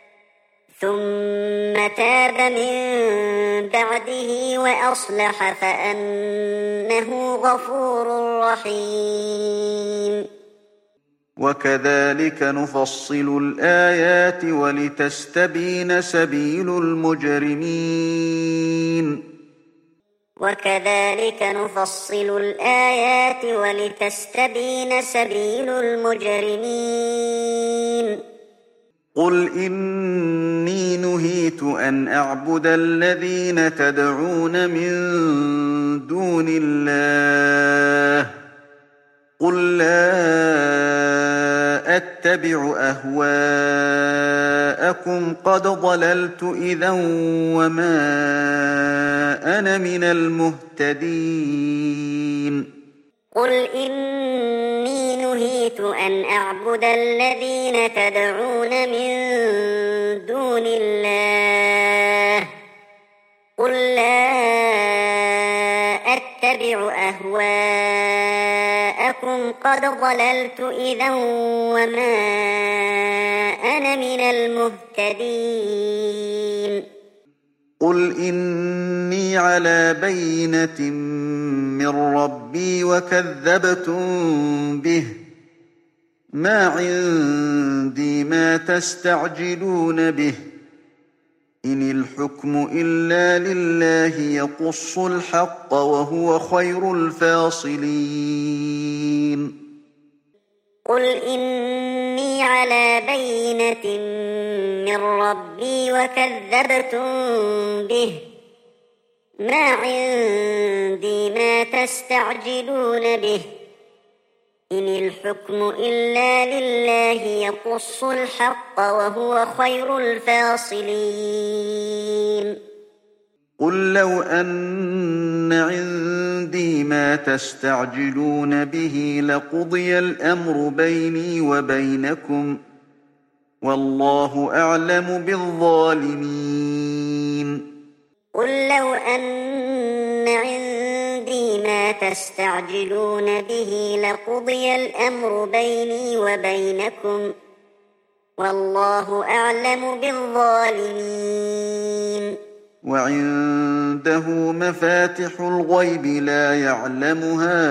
ثم تاب من بعده وأصلح فأنه غفور رحيم وكذلك نفصل الآيات ولتستبين سبيل المجرمين وكذلك نفصل الآيات ولتستبين سبيل المجرمين قل إني نهيت أن أعبد الذين تدعون من دون الله قل لا أتبع أهواءكم قد ضللت إذا وما أنا من المهتدين قل إني نهيت أن أعبد الذين تدعون من دون الله قل لا أتبع أهواءكم قد ضللت إذا وما أنا من المهتدين قل إني على بينة من ربي وكذبتم به ما عندي ما تستعجلون به إن الحكم إلا لله يقص الحق وهو خير الفاصلين قل إني على بينة من ربي وكذبتم به ما عندي ما تستعجلون به إن الحكم إلا لله يقص الحق وهو خير الفاصلين قل لو أن عندي ما تستعجلون به لقضي الأمر بيني وبينكم والله أعلم بالظالمين قل لو أن عندي ما تستعجلون به لقضي الأمر بيني وبينكم والله أعلم بالظالمين وعنده مفاتح الغيب لا يعلمها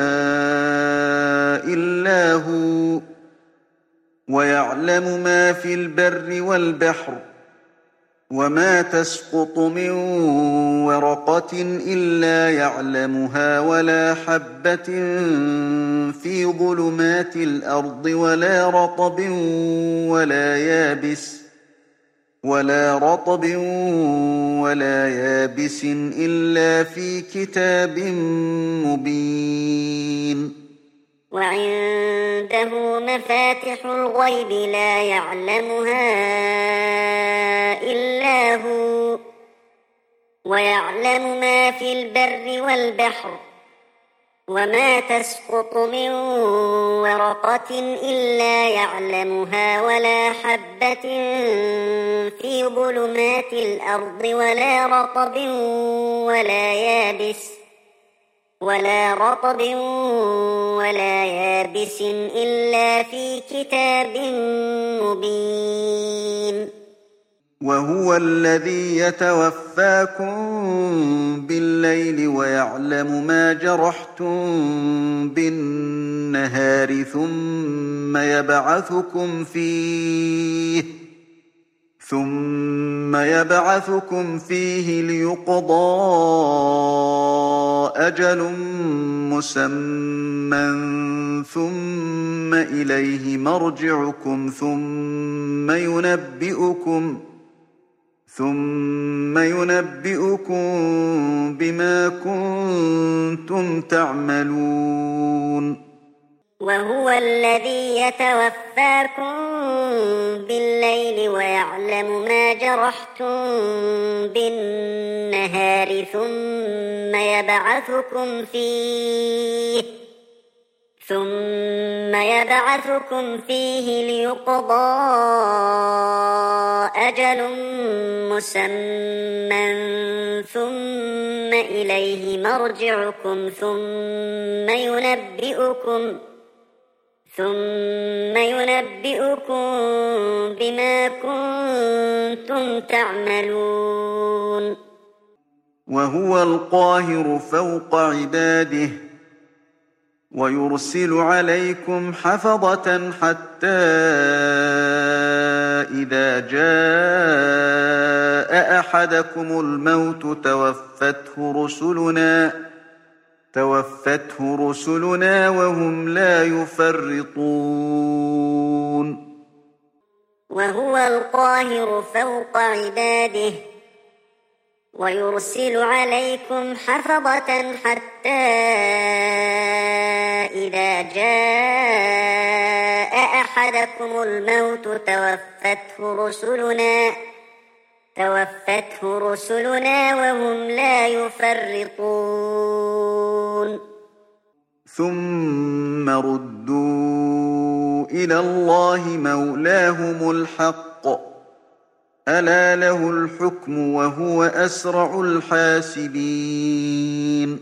إلا هو ويعلم ما في البر والبحر وما تسقط من ورقة إلا يعلمها ولا حبة في ظلمات الأرض ولا رطب ولا يابس ولا رطب ولا يابس إلا في كتاب مبين وعنده مفاتح الغيب لا يعلمها إلا هو ويعلم ما في البر والبحر وما تسقط من ورقة إلا يعلمها ولا حبة في ظلمات الأرض ولا رطب ولا يابس ولا رطب ولا يابس إلا في كتاب مبين وهو الذي يتوفاكم بالليل ويعلم ما جرحتم بالنهار ثم يبعثكم فيه ثم يبعثكم فيه ليقضى أجل مسمى ثم إليه مرجعكم ثم ينبئكم ثم ينبئكم بما كنتم تعملون وهو الذي يتوفاكم بالليل ويعلم ما جرحتم بالنهار ثم يبعثكم فيه ثم يبعثكم فيه ليقضى أجل مسمى ثم إليه مرجعكم ثم ينبئكم ثم ينبئكم بما كنتم تعملون وهو القاهر فوق عباده ويرسل عليكم حفظة حتى إذا جاء أحدكم الموت توفته رسلنا توفته رسلنا وهم لا يفرطون وهو القاهر فوق عباده ويرسل عليكم حفظة حتى إذا جاء أحدكم الموت توفته رسلنا توفته رسلنا وهم لا يفرطون ثم ردوا إلى الله مولاهم الحق ألا له الحكم وهو أسرع الحاسبين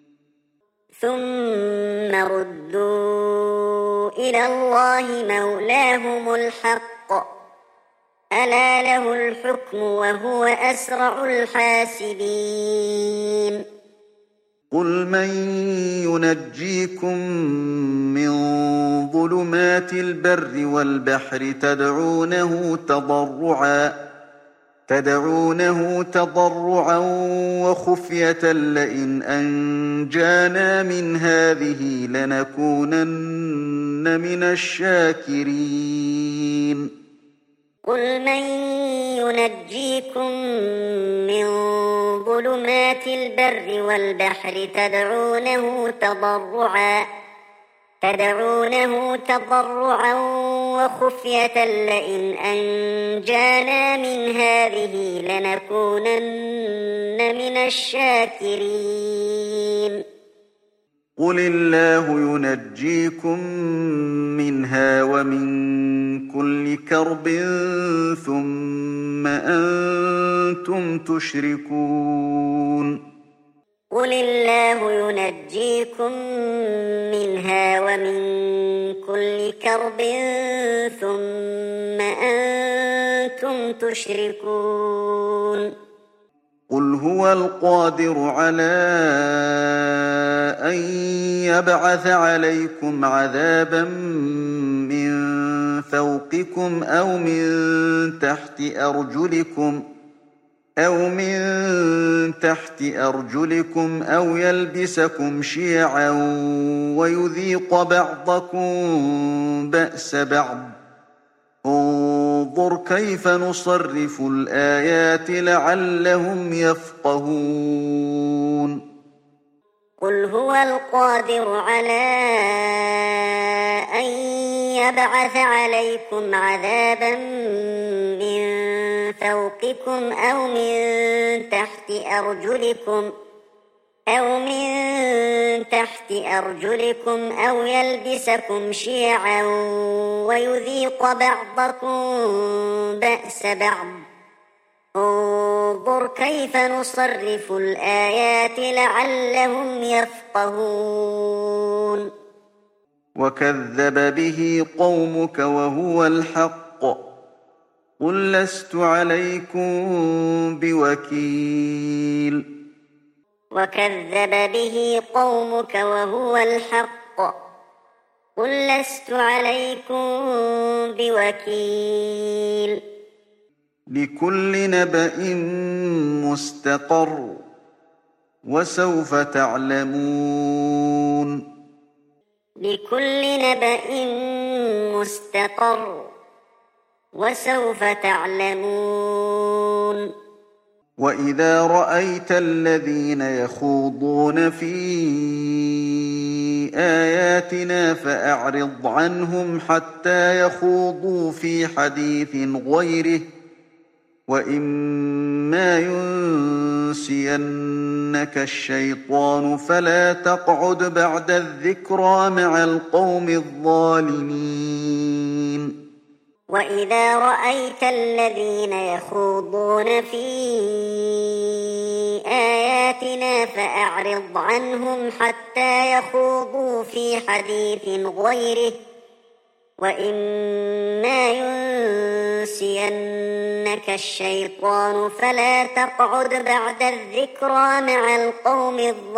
ثم ردوا إلى الله مولاهم الحق ألا له الحكم وهو أسرع الحاسبين قل من ينجيكم من ظلمات البر والبحر تدعونه تضرعا تدعونه تضرعا وخفية لئن أنجانا من هذه لنكونن من الشاكرين قل من ينجيكم من ظلمات البر والبحر تدعونه تضرعا تدعونه تضرعا وخفية لئن أنجانا من هذه لنكونن من الشاكرين قل الله ينجيكم منها ومن كل كرب ثم أنتم تشركون قل الله ينجيكم منها ومن كل كرب ثم أنتم تشركون قل هو القادر على أن يبعث عليكم عذابا من فوقكم أو من تحت أرجلكم أو من تحت أرجلكم أو يلبسكم شيعا ويذيق بعضكم بأس بعض انظر كيف نصرف الآيات لعلهم يفقهون قل هو القادر على أن يبعث عليكم عذابا من فوقكم أو من تحت أرجلكم أو من تحت أرجلكم أو يلبسكم شيعا ويذيق بعضكم بأس بعض انظر كيف نصرف الآيات لعلهم يفقهون وكذب به قومك وهو الحق قل لست عليكم بوكيل وكذب به قومك وهو الحق قل لست عليكم بوكيل لكل نبأ مستقر وسوف تعلمون لكل نبأ مستقر وسوف تعلمون وإذا رأيت الذين يخوضون في آياتنا فأعرض عنهم حتى يخوضوا في حديث غيره وإما ينسينك الشيطان فلا تقعد بعد الذكرى مع القوم الظالمين وإذا رأيت الذين يخوضون في آياتنا فأعرض عنهم حتى يخوضوا في حديث غيره وإما ينسينك الشيطان فلا تقعد بعد الذكرى مع القوم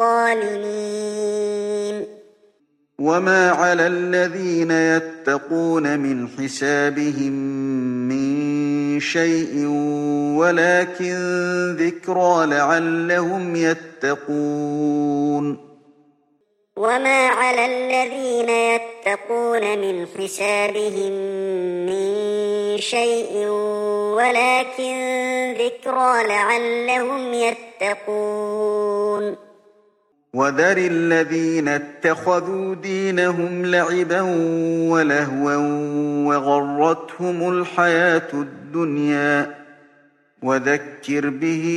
الظالمين وما على الذين يتقون من حسابهم من شيء ولكن ذكرى لعلهم يتقون وما على الذين يتقون من حسابهم من شيء ولكن ذكرى لعلهم يتقون وذر الذين اتخذوا دينهم لعبا ولهوا وغرتهم الحياة الدنيا وذكر به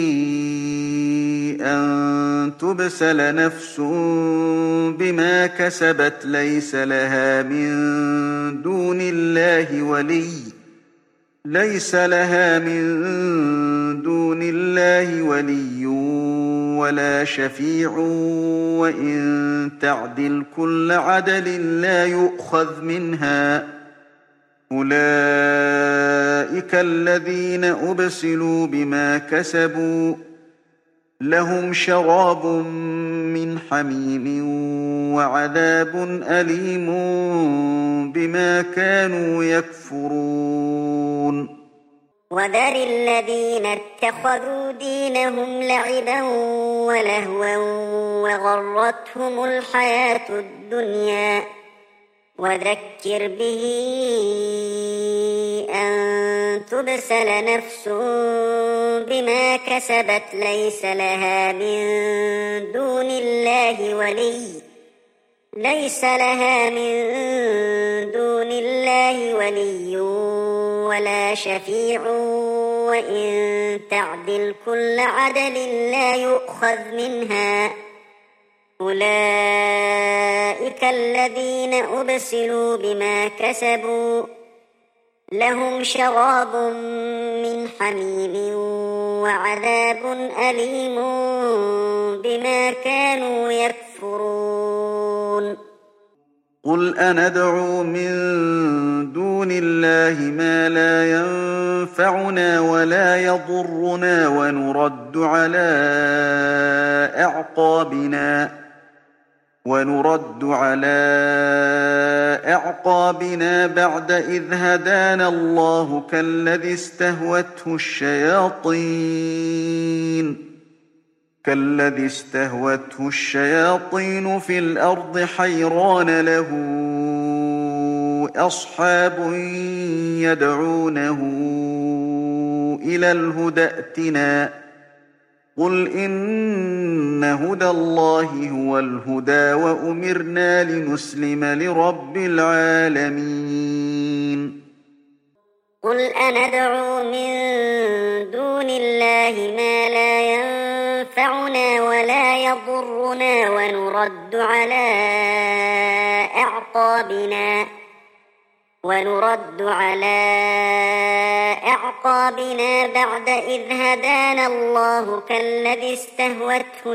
أن تبسل نفس بما كسبت ليس لها من دون الله ولي ليس لها من دون الله ولي ولا شفيع وإن تعدل كل عدل لا يؤخذ منها أولئك الذين أبسلوا بما كسبوا لهم شراب من حميم وعذاب أليم بما كانوا يكفرون وذر الذين اتخذوا دينهم لعبا ولهوا وغرتهم الحياة الدنيا وذكر به أن تبسل نفس بما كسبت ليس لها من دون الله ولي ليس لها من دون الله ولي ولا شفيع وإن تعدل كل عدل لا يؤخذ منها أولئك الذين أبسلوا بما كسبوا لهم شراب من حميم وعذاب أليم بما كانوا يكفرون قل أندعو من دون الله ما لا ينفعنا ولا يضرنا ونرد على أعقابنا ونرد على أعقابنا بعد إذ هدانا الله كالذي استهوته الشياطين كالذي استهوته الشياطين في الأرض حيران له أصحاب يدعونه إلى الهدى ائتنا قل إن هدى الله هو الهدى وأمرنا لنسلم لرب العالمين قل أندعو من دون الله ما لا ينفعنا ولا يضرنا ونرد على أعقابنا ونرد على أعقابنا بعد إذ هدانا الله كالذي استهوته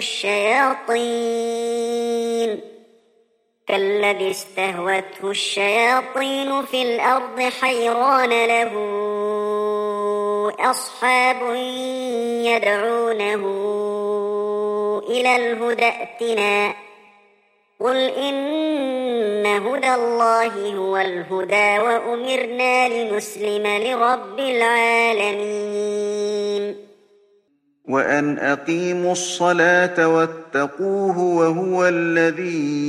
الشياطين كالذي استهوته الشياطين في الأرض حيران له أصحاب يدعونه إلى الهدى ائتنا قل إن هدى الله هو الهدى وأمرنا لنسلم لرب العالمين وأن أقيموا الصلاة واتقوه وهو الذي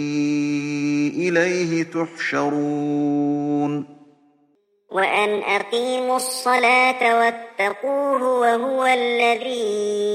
إليه تحشرون وأن أقيموا الصلاة واتقوه وهو الذي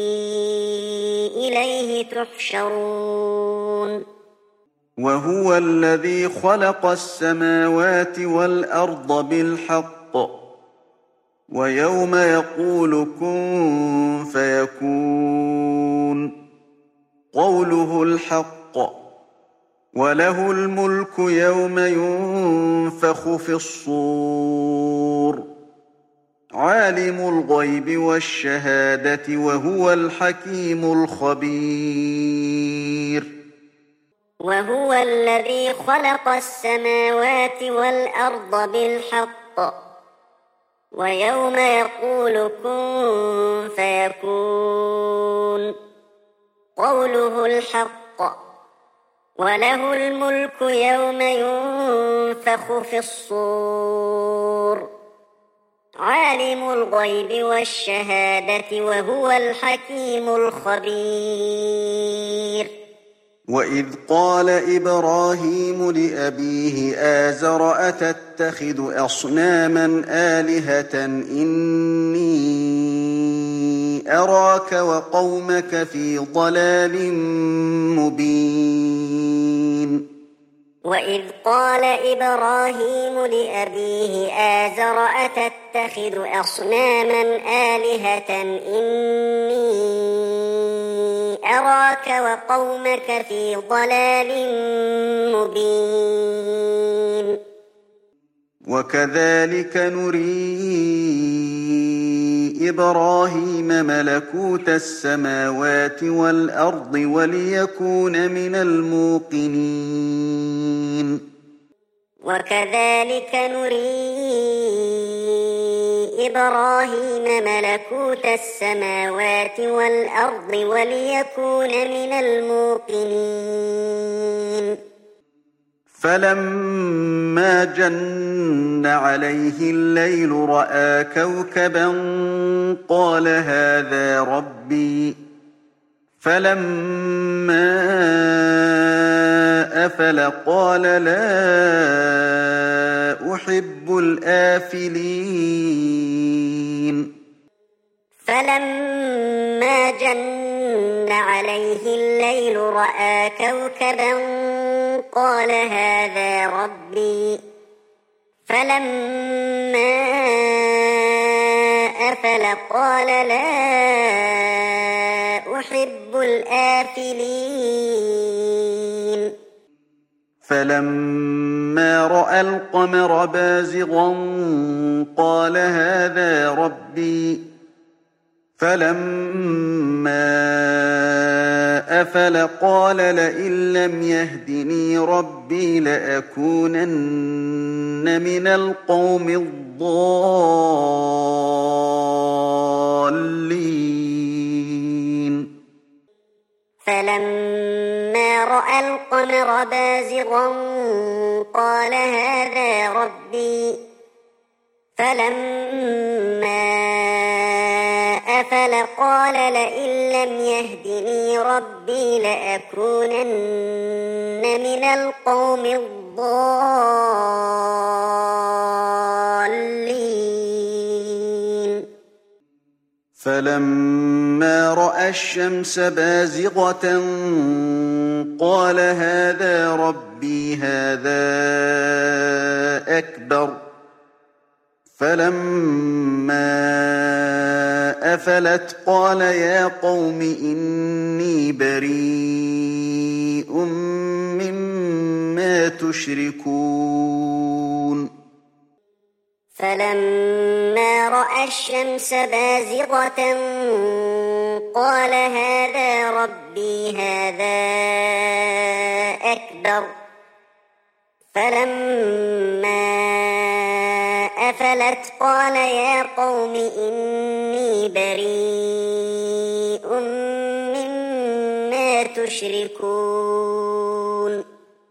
إليه تحشرون وهو الذي خلق السماوات والأرض بالحق ويوم يقول كن فيكون قوله الحق وله الملك يوم ينفخ في الصور عالم الغيب والشهادة وهو الحكيم الخبير وهو الذي خلق السماوات والأرض بالحق ويوم يقول كن فيكون قوله الحق وله الملك يوم ينفخ في الصور عالم الغيب والشهادة وهو الحكيم الخبير وإذ قال إبراهيم لأبيه آزر أتتخذ أصناما آلهة إني أراك وقومك في ضلال مبين وإذ قال إبراهيم لأبيه آزر أتتخذ أصناما آلهة إني أراك وقومك في ضلال مبين وكذلك نري إبراهيم ملكوت السماوات والأرض وليكون من الموقنين وكذلك نري إبراهيم ملكوت السماوات والأرض وليكون من الموقنين فلما جن عليه الليل رأى كوكبا قال هذا ربي فلما أفل قال لا أحب الآفلين فلما جن عليه الليل رأى كوكبا قال هذا ربي فلما أفل قال لا أحب الآفلين فلما رأى القمر بازغا قال هذا ربي فلما أفل قال لئن لم يهدني ربي لأكونن من القوم الضالين فلما رأى القمر بازغا قال هذا ربي فلما أفل قال لئن لم يهدني ربي لأكونن من القوم الضالين فلما رأى الشمس بازغة قال هذا ربي هذا أكبر فلما أفلت قال يا قوم إني بريء مما تشركون فلما رأى الشمس بازغة قال هذا ربي هذا أكبر فلما أفلت قال يا قوم إني بريء مما تشركون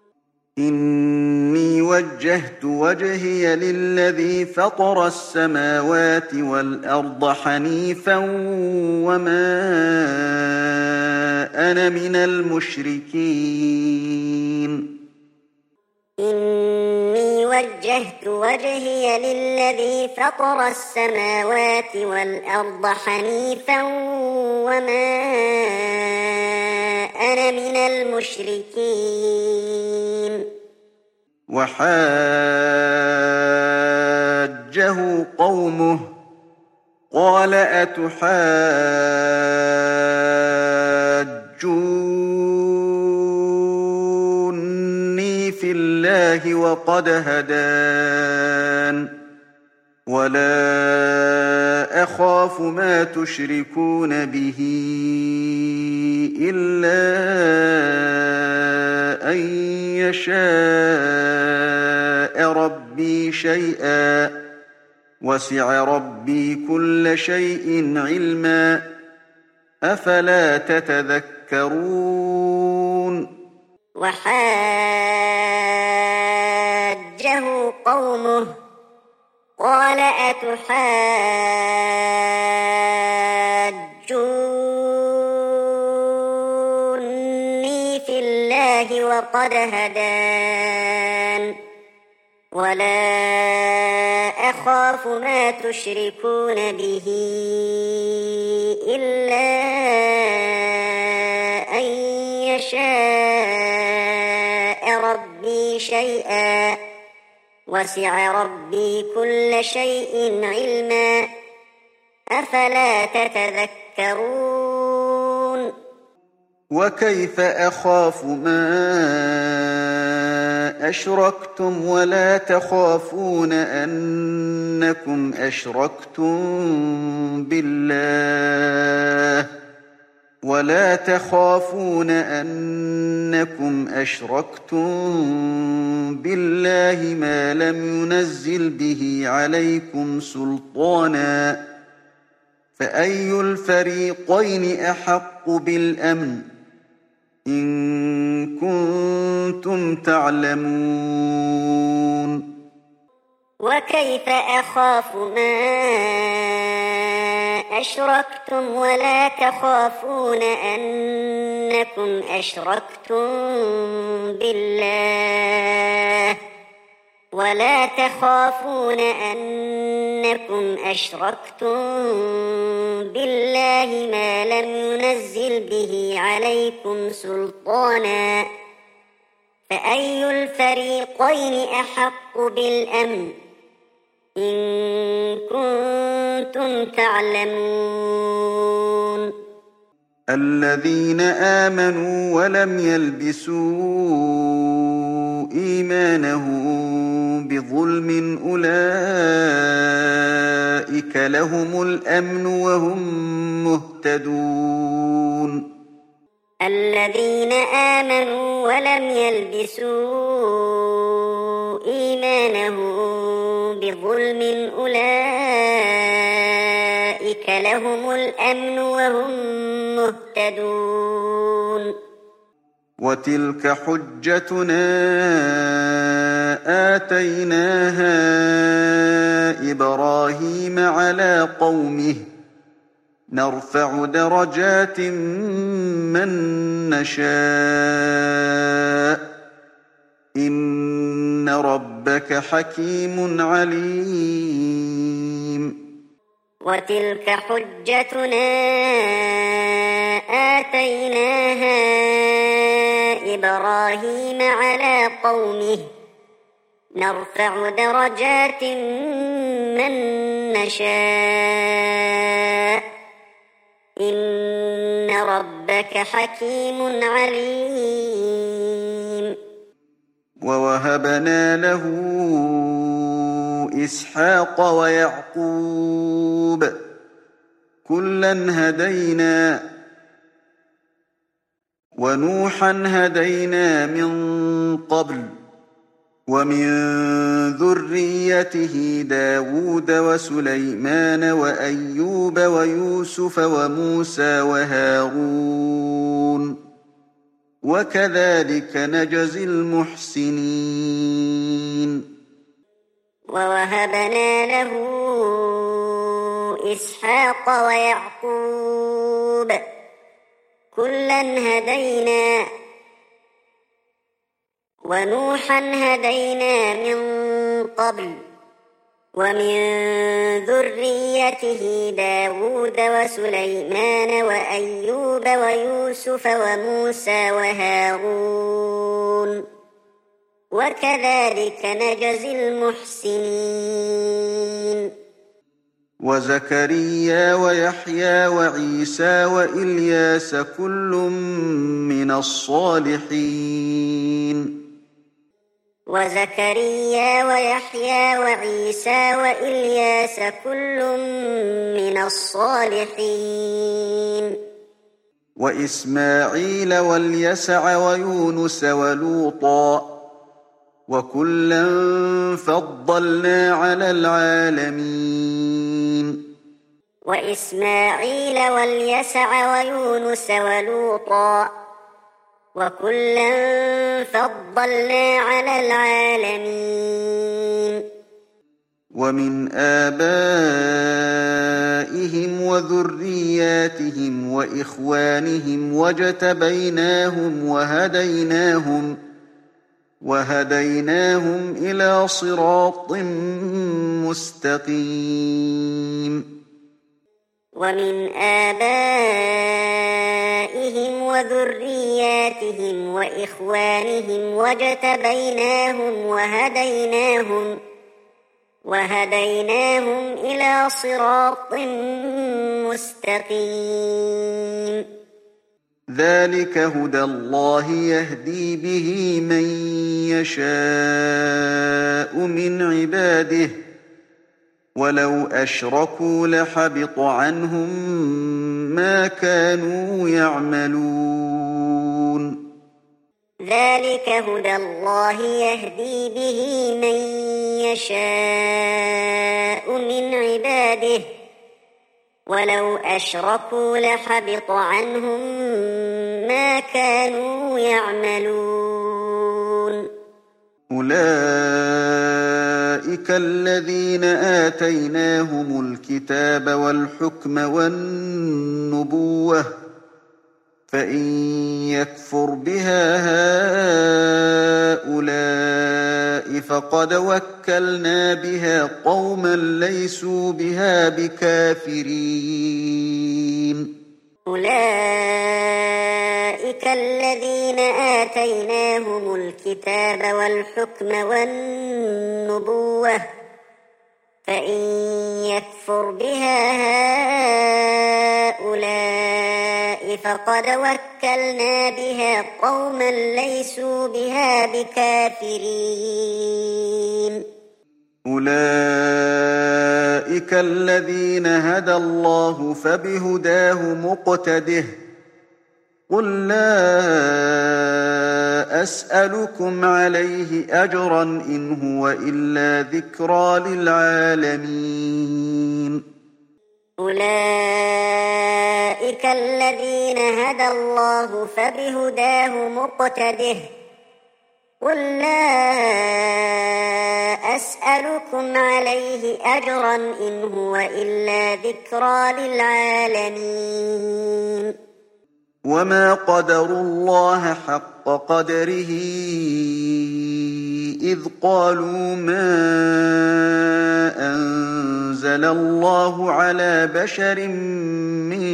إني وجهت وجهي للذي فطر السماوات والأرض حنيفا وما أنا من المشركين إني وجهت وجهي للذي فطر السماوات والأرض حنيفا وما أنا من المشركين وحاجه قومه قال أتحاجوني في الله وقد هدان ولا أخاف ما تشركون به إلا أن يشاء ربي شيئا وسع ربي كل شيء علما أفلا تتذكرون وحاجه قومه قال أتحاجوني في الله الله وقد هدان ولا أخاف ما تشركون به إلا أن يشاء ربي شيئا وسع ربي كل شيء علما أفلا تتذكرون وكيف أخاف ما أشركتم ولا تخافون أنكم أشركتم بالله ولا تخافون أنكم أشركتم بالله ما لم ينزل به عليكم سلطانا فأي الفريقين أحق بالأمن إن كنتم تعلمون وكيف أخاف ما أشركتم ولا تخافون أنكم أشركتم بالله ولا تخافون أنكم أشركتم بالله ما لم ينزل به عليكم سلطانا فأي الفريقين أحق بالأمن إن كنتم تعلمون الذين آمنوا ولم يلبسوا إيمانهم بظلم أولئك لهم الأمن وهم مهتدون الذين آمنوا ولم يلبسوا إيمانهم بظلم أولئك لهم الأمن وهم مهتدون وتلك حجتنا آتيناها إبراهيم على قومه نرفع درجات من نشاء إن ربك حكيم عليم وتلك حجتنا آتيناها إبراهيم على قومه نرفع درجات من نشاء إن ربك حكيم عليم ووهبنا له إسحاق ويعقوب كلا هدينا ونوحا هدينا من قبل ومن ذريته داود وسليمان وأيوب ويوسف وموسى وهارون وكذلك نجزي المحسنين ووهبنا له إسحاق ويعقوب كلا هدينا ونوحا هدينا من قبل ومن ذريته داود وسليمان وأيوب ويوسف وموسى وهارون وكذلك نجزي المحسنين وزكريا ويحيى وعيسى وإلياس كل من الصالحين وزكريا ويحيى وعيسى وإلياس كل من الصالحين وإسماعيل واليسع ويونس ولوطا وكلا فضلنا على العالمين وإسماعيل واليسع ويونس ولوطا وكلا فضلنا على العالمين ومن آبائهم وذرياتهم وإخوانهم واجتبيناهم وهديناهم وهديناهم إلى صراط مستقيم ومن آبائهم وذرياتهم وإخوانهم واجتبيناهم وهديناهم وهديناهم إلى صراط مستقيم ذلك هدى الله يهدي به من يشاء من عباده ولو أشركوا لحبط عنهم ما كانوا يعملون ذلك هدى الله يهدي به من يشاء من عباده ولو أشركوا لحبط عنهم ما كانوا يعملون أولئك الذين آتيناهم الكتاب والحكم والنبوة فإن يكفر بها هؤلاء فقد وكلنا بها قوما ليسوا بها بكافرين أولئك الذين آتيناهم الكتاب والحكم والنبوة فإن يكفر بها هؤلاء فقد وكلنا بها قوما ليسوا بها بكافرين أولئك الذين هدى الله فبهداه مقتده قل لا أسألكم عليه أجرا إن هو إلا ذكرى للعالمين أولئك الذين هدى الله فبهداه مقتده قل لا أسألكم عليه أجرا إن هو إلا ذكرى للعالمين وما قدروا الله حق قدره إذ قالوا ما أنزل الله على بشر من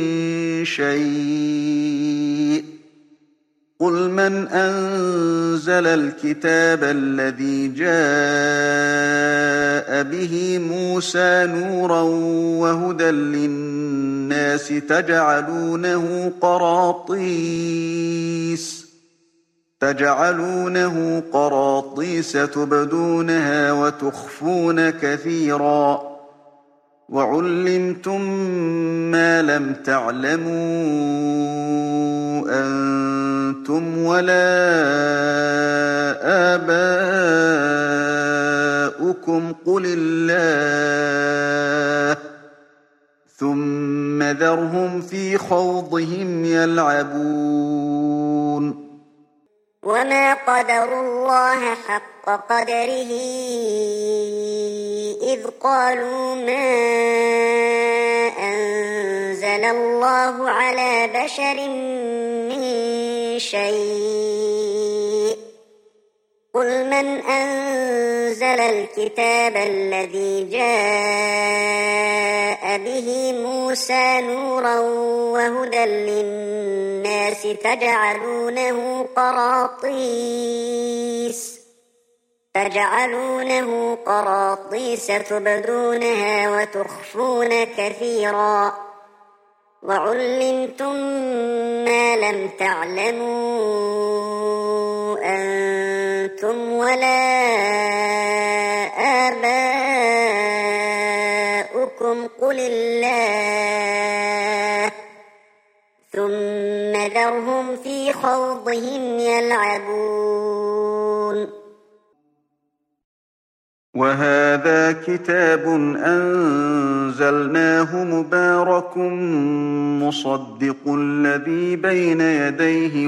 شيء قل من أنزل الكتاب الذي جاء به موسى نورا وهدى للناس تجعلونه قراطيس تجعلونه قراطيس تبدونها وتخفون كثيرا وعلمتم ما لم تعلموا أنتم ولا آباؤكم قل الله ثم ذرهم في خوضهم يلعبون وما قدروا الله حق قدره إذ قالوا ما أنزل الله على بشر من شيء قل من أنزل الكتاب الذي جاء به موسى نورا وهدى للناس تجعلونه قراطيس تجعلونه قراطيس تبدونها وتخفون كثيرا وعلمتم ما لم تعلموا أنتم ولا آباؤكم قل الله ثم ذرهم في خوضهم يلعبون وهذا كتاب أنزلناه مبارك مصدق الذي بين يديه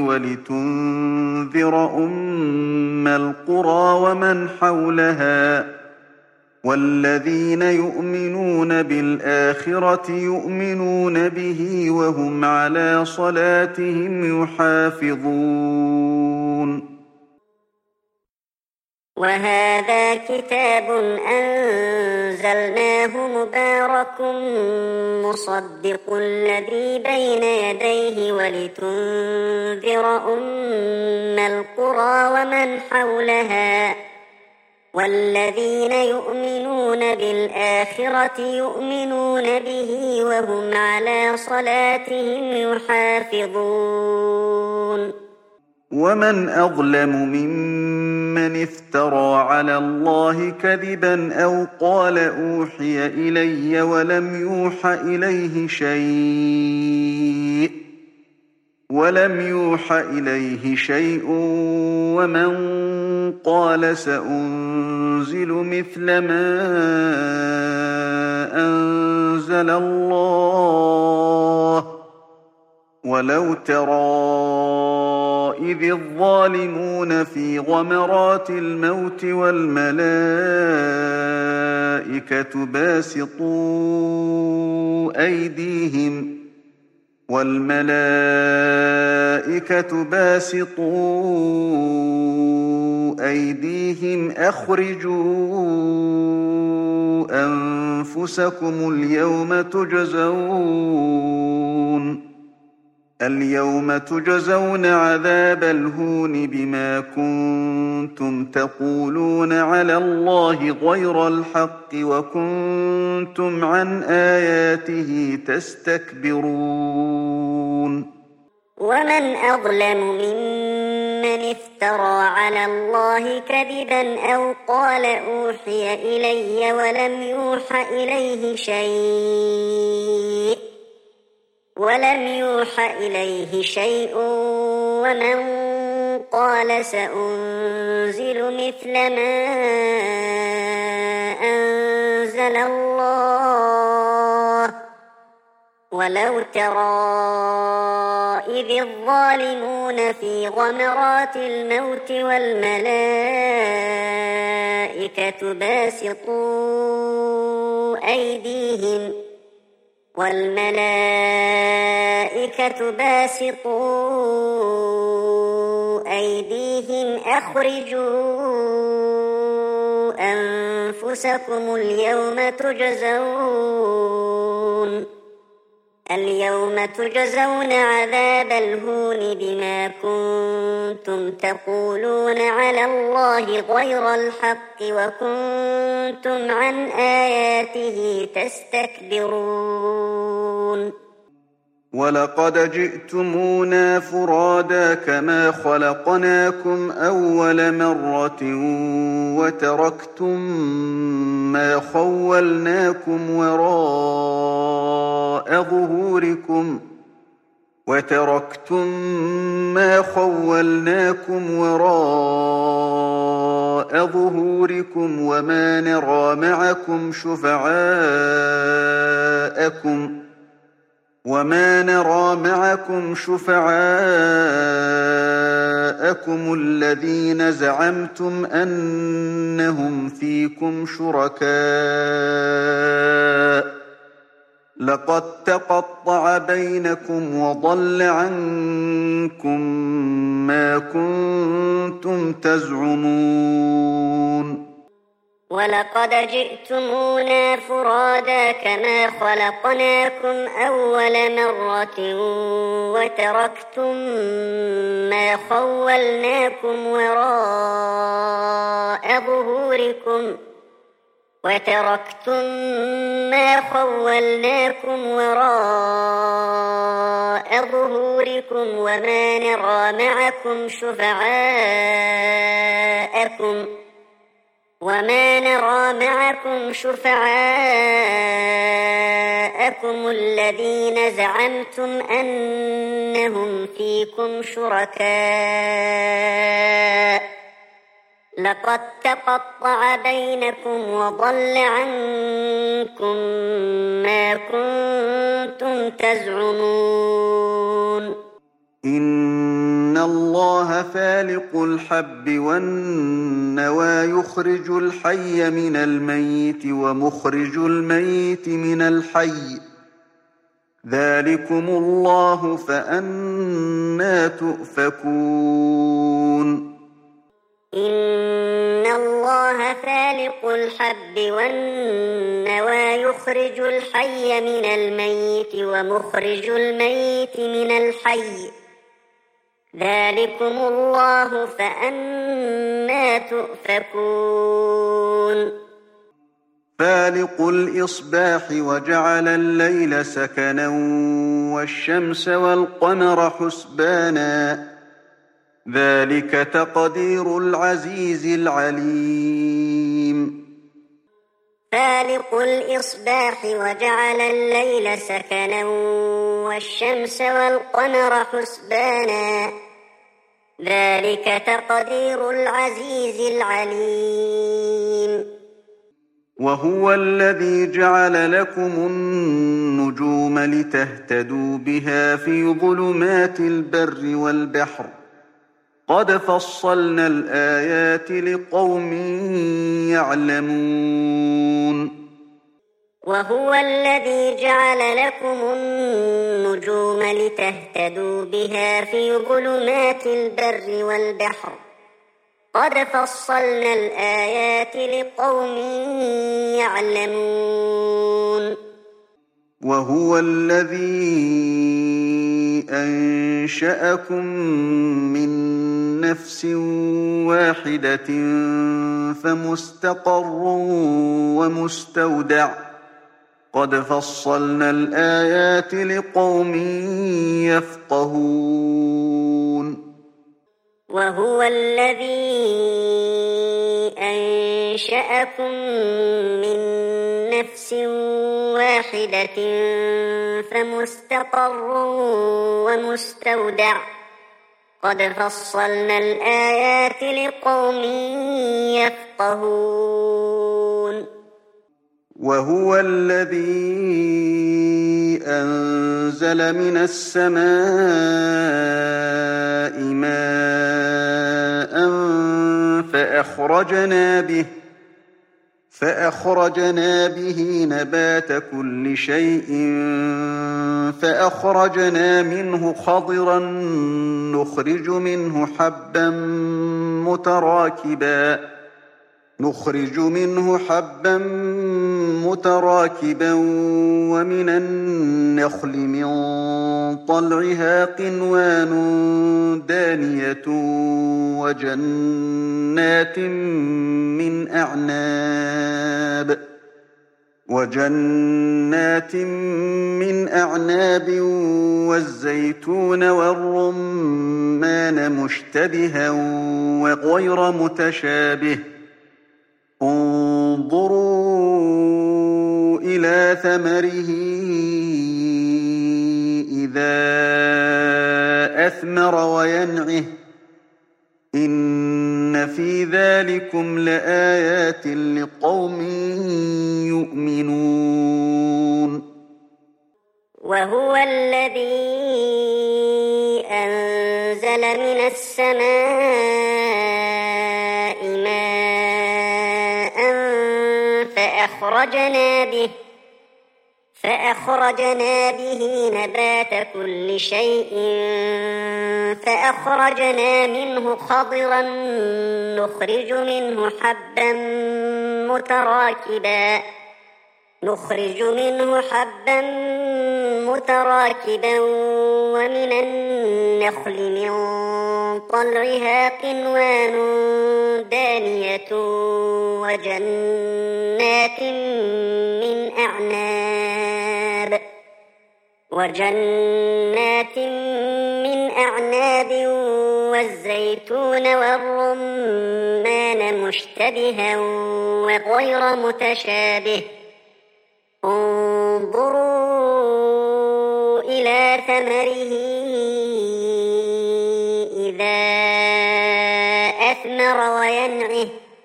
ولتنذر أم القرى ومن حولها والذين يؤمنون بالآخرة يؤمنون به وهم على صلاتهم يحافظون. وهذا كتاب أنزلناه مبارك مصدق الذي بين يديه ولتنذر أم القرى ومن حولها والذين يؤمنون بالآخرة يؤمنون به وهم على صلاتهم يحافظون. ومن أظلم ممن افترى على الله كذبا أو قال أوحي إلي ولم يوح إليه شيء ولم يوح إليه شيء ومن قال سأنزل مثل ما أنزل الله ولو ترى إذ الظالمون في غمرات الموت والملائكة باسطوا أيديهم والملائكة باسطوا أيديهم أخرجوا أنفسكم اليوم تجزون اليوم تجزون عذاب الهون بما كنتم تقولون على الله غير الحق وكنتم عن آياته تستكبرون. ومن أظلم ممن افترى على الله كذبا أو قال أوحي إلي ولم يوح إليه شيء ولم يوح إليه شيء ومن قال سأنزل مثل ما أنزل الله ولو ترى إذ الظالمون في غمرات الموت والملائكة باسطوا أيديهم والملائكة باسطوا أيديهم أخرجوا أنفسكم اليوم تجزون اليوم تجزون عذاب الهون بما كنتم تقولون على الله غير الحق وكنتم عن آياته تستكبرون. ولقد جئتمونا فرادا كما خلقناكم أول مرة وتركتم ما خولناكم وراء ظهوركم وتركتم ما خولناكم وراء ظهوركم وما نرى معكم شفعاءكم وما نرى معكم شفعاءكم الذين زعمتم أنهم فيكم شركاء لقد تقطع بينكم وضل عنكم ما كنتم تزعمون. ولقد جئتمونا فرادا كما خلقناكم أول مرة وتركتم ما خولناكم وراء ظهوركم وتركتم ما خولناكم وراء ظهوركم وما نرى معكم شفعاءكم وما نرى معكم شفعاءكم الذين زعمتم أنهم فيكم شركاء لقد تقطع بينكم وضل عنكم ما كنتم تزعمون. إن الله فالق الحب والنوى يخرج الحي من الميت ومخرج الميت من الحي ذلكم الله فأنى تؤفكون إن الله فالق الحب والنوى يخرج الحي من الميت ومخرج الميت من الحي ذلكم الله فأنى تؤفكون فالق الإصباح وجعل الليل سكنا والشمس والقمر حسبانا ذلك تقدير العزيز العليم فالق الإصباح وجعل الليل سكنا والشمس والقمر حسبانا ذلك تقدير العزيز العليم وهو الذي جعل لكم النجوم لتهتدوا بها في ظلمات البر والبحر قد فصلنا الآيات لقوم يعلمون وهو الذي جعل لكم النجوم لتهتدوا بها في ظلمات البر والبحر قد فصلنا الآيات لقوم يعلمون وهو الذي أنشأكم من نفس واحدة فمستقر ومستودع قد فصلنا الآيات لقوم يفقهون وهو الذي أنشأكم من نفس واحدة فمستقر ومستودع قد فصلنا الآيات لقوم يفقهون وهو الذي أنزل من السماء ماء فأخرجنا به فأخرجنا به نبات كل شيء فأخرجنا منه خضرا نخرج منه حبا متراكبا نخرج منه حبا متراكبا ومن النخل من طلعها قنوان دانية وجنات من أعناب وجنات من أعناب والزيتون والرمان مشتبها وغير متشابه انظروا إلى ثمره إذا أثمر وينعه إن في ذلكم لآيات لقوم يؤمنون وهو الذي أنزل من السماء ماء فأخرجنا به فأخرجنا به نبات كل شيء فأخرجنا منه خضرا نخرج منه حبا متراكبا نخرج منه حبا متراكبا ومن النخل من طلعها قنوان دانية وجنات من أعناب وجنات من أعناب والزيتون والرمان مشتبها وغير متشابه انظروا إلى ثمره إذا أثمر وينعه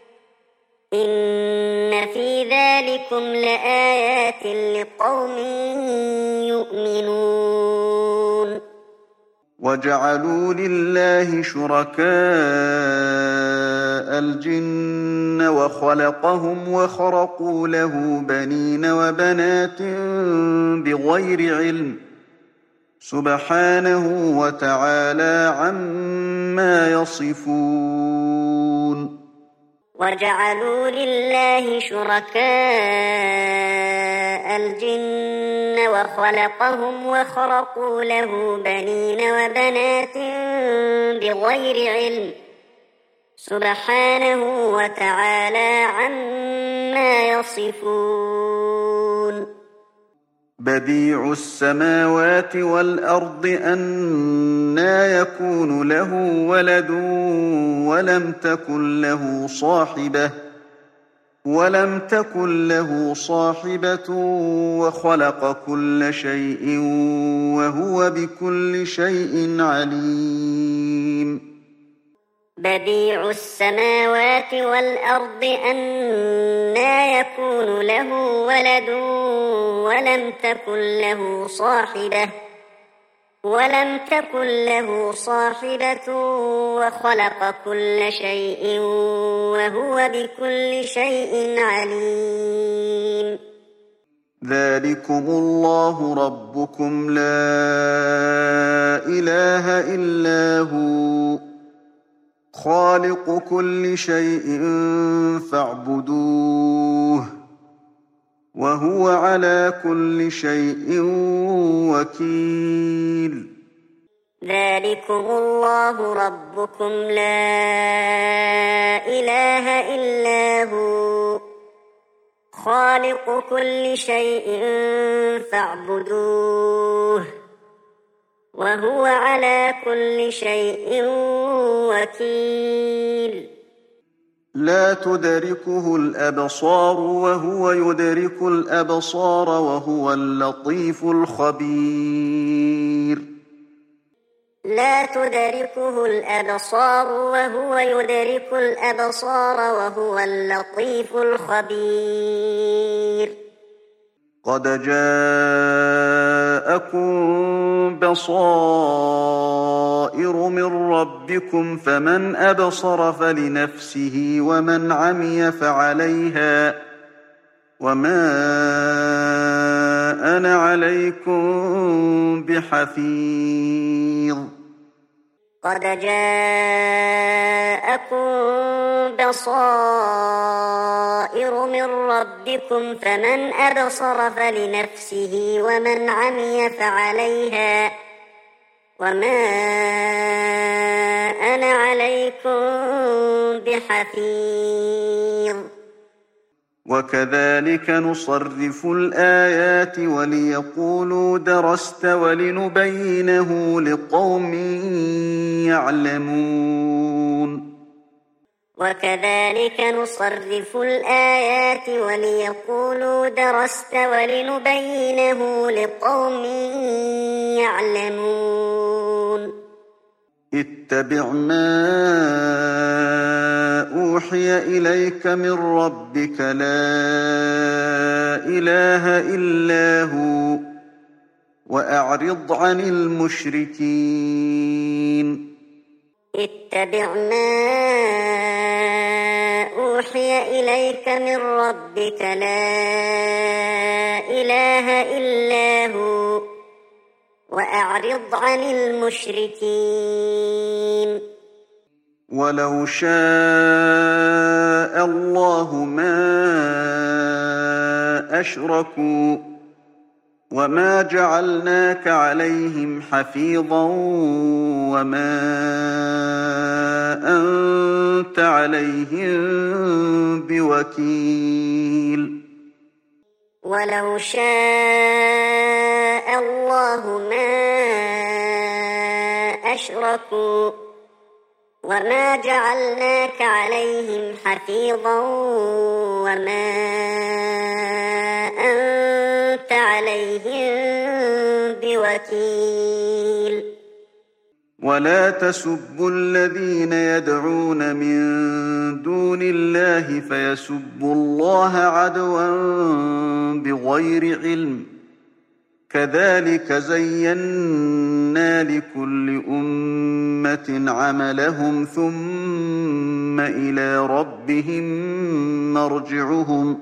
إن في ذلكم لآيات لقوم يؤمنون وجعلوا لله شركاء الجن وخلقهم وخرقوا له بنين وبنات بغير علم سبحانه وتعالى عما يصفون وجعلوا لله شركاء الجن وخلقهم وخرقوا له بنين وبنات بغير علم سبحانه وتعالى عما يصفون بديع السماوات والأرض أنى يكون له ولد ولم تكن له صاحبة ولم تكن له صاحبة وخلق كل شيء وهو بكل شيء عليم بديع السماوات والأرض أنى يكون له ولد ولم تكن له صاحبة ولم تكن له صاحبة وخلق كل شيء وهو بكل شيء عليم ذلكم الله ربكم لا إله إلا هو خالق كل شيء فاعبدوه وهو على كل شيء وكيل ذلكم الله ربكم لا إله إلا هو خالق كل شيء فاعبدوه وهو على كل شيء وكيل لا تدركه الأبصار وهو يدرك الأبصار وهو اللطيف الخبير لا تدركه الأبصار وهو يدرك الأبصار وهو اللطيف الخبير قد جاءكم بصائر من ربكم فمن أبصر فلنفسه ومن عمي فعليها وما أنا عليكم بحفيظ قد جاءكم بصائر من ربكم فمن أبصر فلنفسه ومن عمي فعليها وما أنا عليكم بحفيظ وكذلك نصرف الآيات وليقولوا درست ولنبينه لقوم يعلمون وكذلك نصرف الآيات وليقولوا درست ولنبينه لقوم يعلمون اتبع ما أوحي إليك من ربك لا إله إلا هو وأعرض عن المشركين اتبع ما أوحي إليك من ربك لا إله إلا هو وأعرض عن المشركين ولو شاء الله ما أشركوا وما جعلناك عليهم حفيظا وما أنت عليهم بوكيل ولو شاء الله ما أشركوا وما جعلناك عليهم حفيظا وما أنت عليهم بوكيل ولا تسبوا الذين يدعون من دون الله فيسبوا الله عدوا بغير علم كذلك زينا زينا لكل أمة عملهم ثم إلى ربهم مرجعهم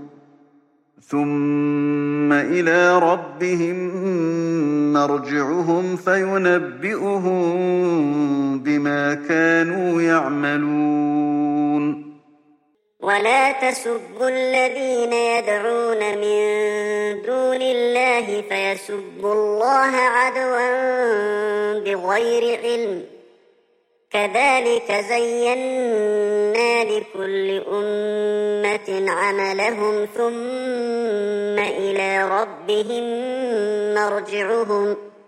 ثم إلى ربهم مرجعهم فينبئهم بما كانوا يعملون. ولا تسبوا الذين يدعون من دون الله فيسبوا الله عدوا بغير علم، كذلك زينا لكل أمة عملهم ثم إلى ربهم مرجعهم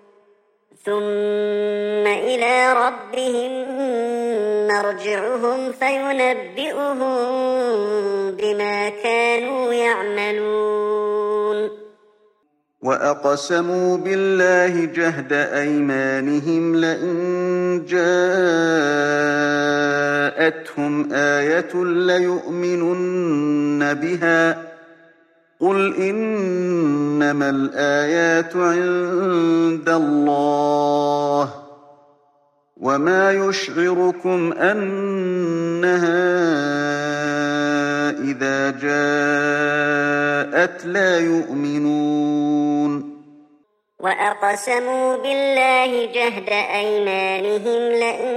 ثم إلى ربهم مرجعهم فينبئهم بما كانوا يعملون. وأقسموا بالله جهد أيمانهم لئن جاءتهم آية ليؤمنن بها قل إنما الآيات عند الله وما يشعركم أنها إذا جاءت لا يؤمنون. وأقسموا بالله جهد أيمانهم لئن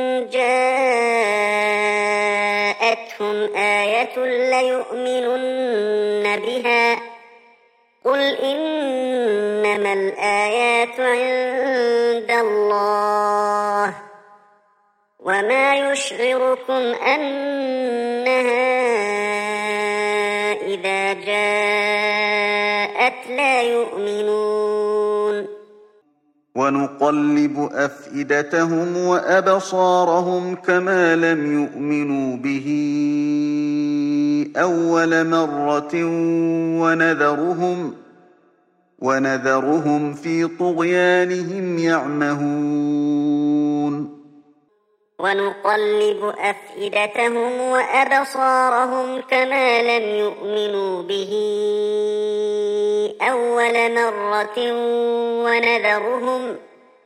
جاءتهم آية ليؤمنن بها قل إنما الآيات عند الله وما يشعركم أنها إذا جاءت لا يؤمنون. ونقلب أفئدتهم وأبصارهم كما لم يؤمنوا به أول مرة ونذرهم ونذرهم في طغيانهم يعمهون. ونقلب أفئدتهم وأبصارهم كما لم يؤمنوا به أول مرة ونذرهم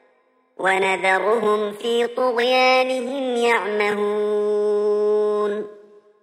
ونذرهم في طغيانهم يعمهون.